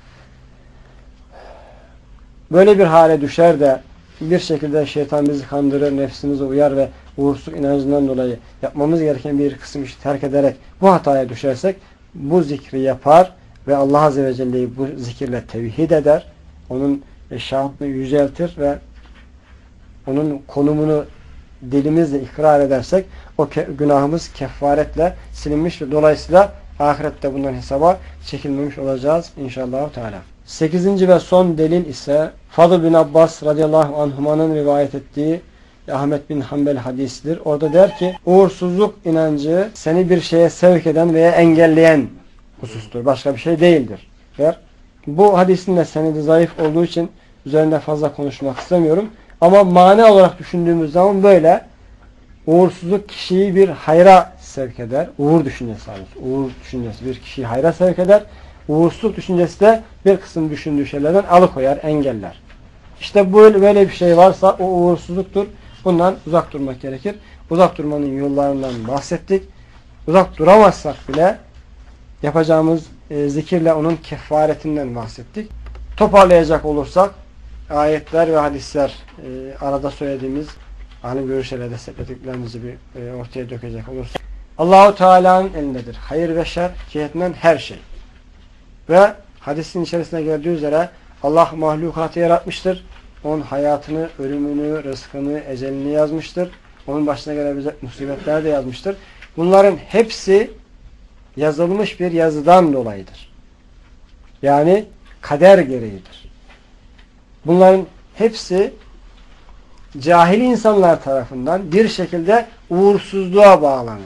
Böyle bir hale düşer de bir şekilde şeytan bizi kandırır, nefsimize uyar ve uğursuz inancından dolayı yapmamız gereken bir kısım işi terk ederek bu hataya düşersek bu zikri yapar ve Allah Azze ve Celle'yi bu zikirle tevhid eder. Onun şahını yüceltir ve onun konumunu dilimizle ikrar edersek o günahımız kefaretle silinmiş ve dolayısıyla ahirette bundan hesaba çekilmemiş olacağız inşallah Teala. 8. ve son delil ise Fadıl bin Abbas radıyallahu anhuma'nın rivayet ettiği Ahmet bin Hanbel hadisidir. Orada der ki uğursuzluk inancı seni bir şeye sevk eden veya engelleyen husustur. Başka bir şey değildir. Der. Bu hadisin de senedi zayıf olduğu için üzerinde fazla konuşmak istemiyorum. Ama mana olarak düşündüğümüz zaman böyle uğursuzluk kişiyi bir hayra sevk eder. Uğur düşüncesi alır. Uğur düşüncesi bir kişiyi hayra sevk eder. Uğursuzluk düşüncesi de bir kısım düşündüğü şeylerden alıkoyar, engeller. İşte böyle bir şey varsa o uğursuzluktur. Bundan uzak durmak gerekir. Uzak durmanın yollarından bahsettik. Uzak duramazsak bile yapacağımız zikirle onun kefaretinden bahsettik. Toparlayacak olursak ayetler ve hadisler arada söylediğimiz hani görüşlerle desteklediklerimizi bir ortaya dökecek olursak Allah-u Teala'nın elindedir. Hayır ve şer cihetinden her şey. Ve hadisin içerisine geldiği üzere Allah mahlukatı yaratmıştır. Onun hayatını, ölümünü, rızkını, ecelini yazmıştır. Onun başına gelebilecek musibetler de yazmıştır. Bunların hepsi yazılmış bir yazıdan dolayıdır. Yani kader gereğidir. Bunların hepsi cahil insanlar tarafından bir şekilde uğursuzluğa bağlanırdı.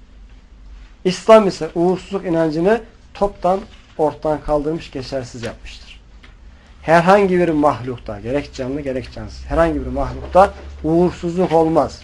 İslam ise uğursuzluk inancını toptan ortadan kaldırmış, geçersiz yapmıştır. Herhangi bir mahlukta, gerek canlı gerek cansız, herhangi bir mahlukta uğursuzluk olmaz.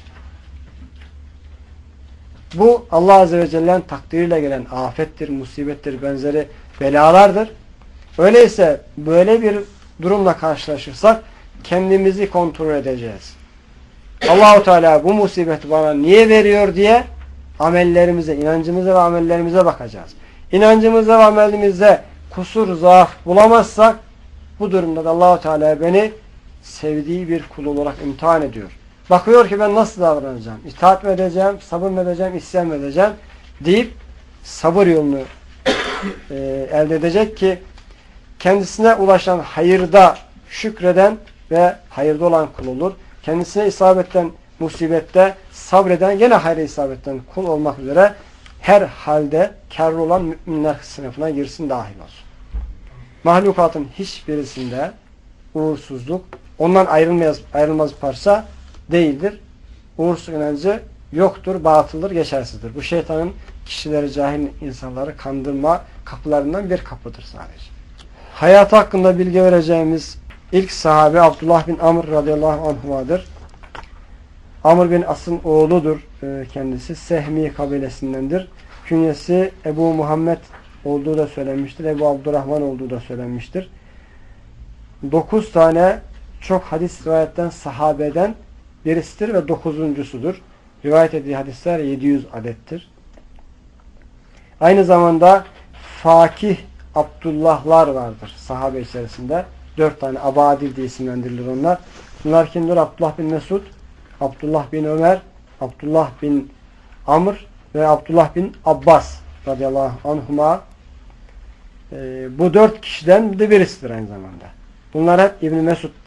Bu Allah Azze ve Celle'nin takdiriyle gelen afettir, musibettir, benzeri belalardır. Öyleyse böyle bir durumla karşılaşırsak kendimizi kontrol edeceğiz. Allah-u Teala bu musibeti bana niye veriyor diye amellerimize, inancımıza ve amellerimize bakacağız. İnancımıza ve amelimizde kusur, zaaf bulamazsak bu durumda da Allah-u Teala beni sevdiği bir kul olarak imtihan ediyor. Bakıyor ki ben nasıl davranacağım? İtaat mı edeceğim, sabır mı edeceğim, isyan mı edeceğim deyip sabır yolunu elde edecek ki kendisine ulaşan hayırda şükreden ve hayırda olan kul olur. Kendisine isabetten, musibette sabreden, gene hayra isabetten kul olmak üzere her halde kârlı olan müminler sınıfına girsin, dahil olsun. Mahlukatın hiçbirisinde uğursuzluk ondan ayrılmaz parça değildir. Uğursuz inancı yoktur, batıldır, geçersizdir. Bu şeytanın kişileri, cahil insanları kandırma kapılarından bir kapıdır sadece. Hayatı hakkında bilgi vereceğimiz ilk sahabe Abdullah bin Amr radıyallahu anhuma'dır. Amr bin As'ın oğludur kendisi. Sehmi kabilesindendir. Künyesi Ebu Muhammed olduğu da söylenmiştir. Ebu Abdurrahman olduğu da söylenmiştir. 9 tane çok hadis rivayetten sahabeden birisidir ve 9'uncusudur. Rivayet ettiği hadisler 700 adettir. Aynı zamanda fakih Abdullahlar vardır sahabe içerisinde. 4 tane Abadil diye isimlendirilir onlar. Bunlar kimdir? Abdullah bin Mesud, Abdullah bin Ömer, Abdullah bin Amr ve Abdullah bin Abbas radıyallahu anhuma. Bu 4 kişiden de birisidir aynı zamanda. Bunlar hep İbn Mesud diye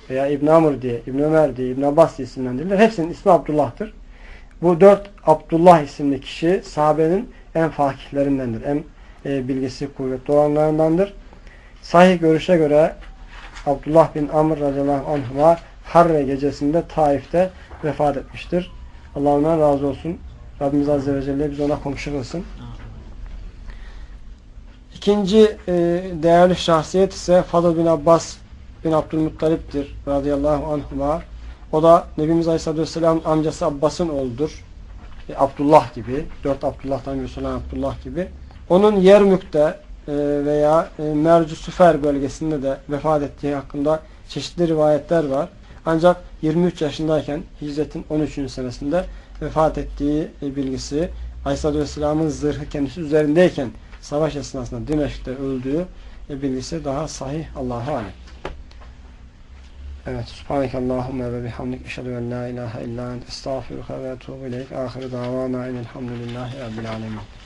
veya İbn Amr diye, İbn Ömer diye, İbn Abbas diye isimlendirirler. Hepsinin ismi Abdullah'tır. Bu 4 Abdullah isimli kişi sahabenin en fakihlerindendir. En bilgisi kuvvetli olanlarındandır. Sahih görüşe göre Abdullah bin Amr radıyallahu anh'a Harre gecesinde Taif'te vefat etmiştir. Allah ondan razı olsun. Rabbimiz Azze ve Celle biz ona komşu kılsın. İkinci değerli şahsiyet ise Fadıl bin Abbas bin Abdülmuttalip'tir radıyallahu anhuma. O da Nebimiz Aleyhisselatü Vesselam'ın amcası Abbas'ın oğludur. Abdullah gibi. 4 Abdullah'tan birisi olan Abdullah gibi. Onun Yermük'te veya Mercü Süfer bölgesinde de vefat ettiği hakkında çeşitli rivayetler var. Ancak 23 yaşındayken hicretin 13. senesinde vefat ettiği bilgisi, Aleyhisselatü Vesselam'ın zırhı kendisi üzerindeyken savaş esnasında Dimeşk'te öldüğü bilgisi daha sahih. Allahu alem. Evet. Subhanekallahumma ve bihamdik eşhedü en la ilahe illa ente estağfiruke ve etûbü ileyk. Ahir davana enelhamdülillahi rabbil alemin.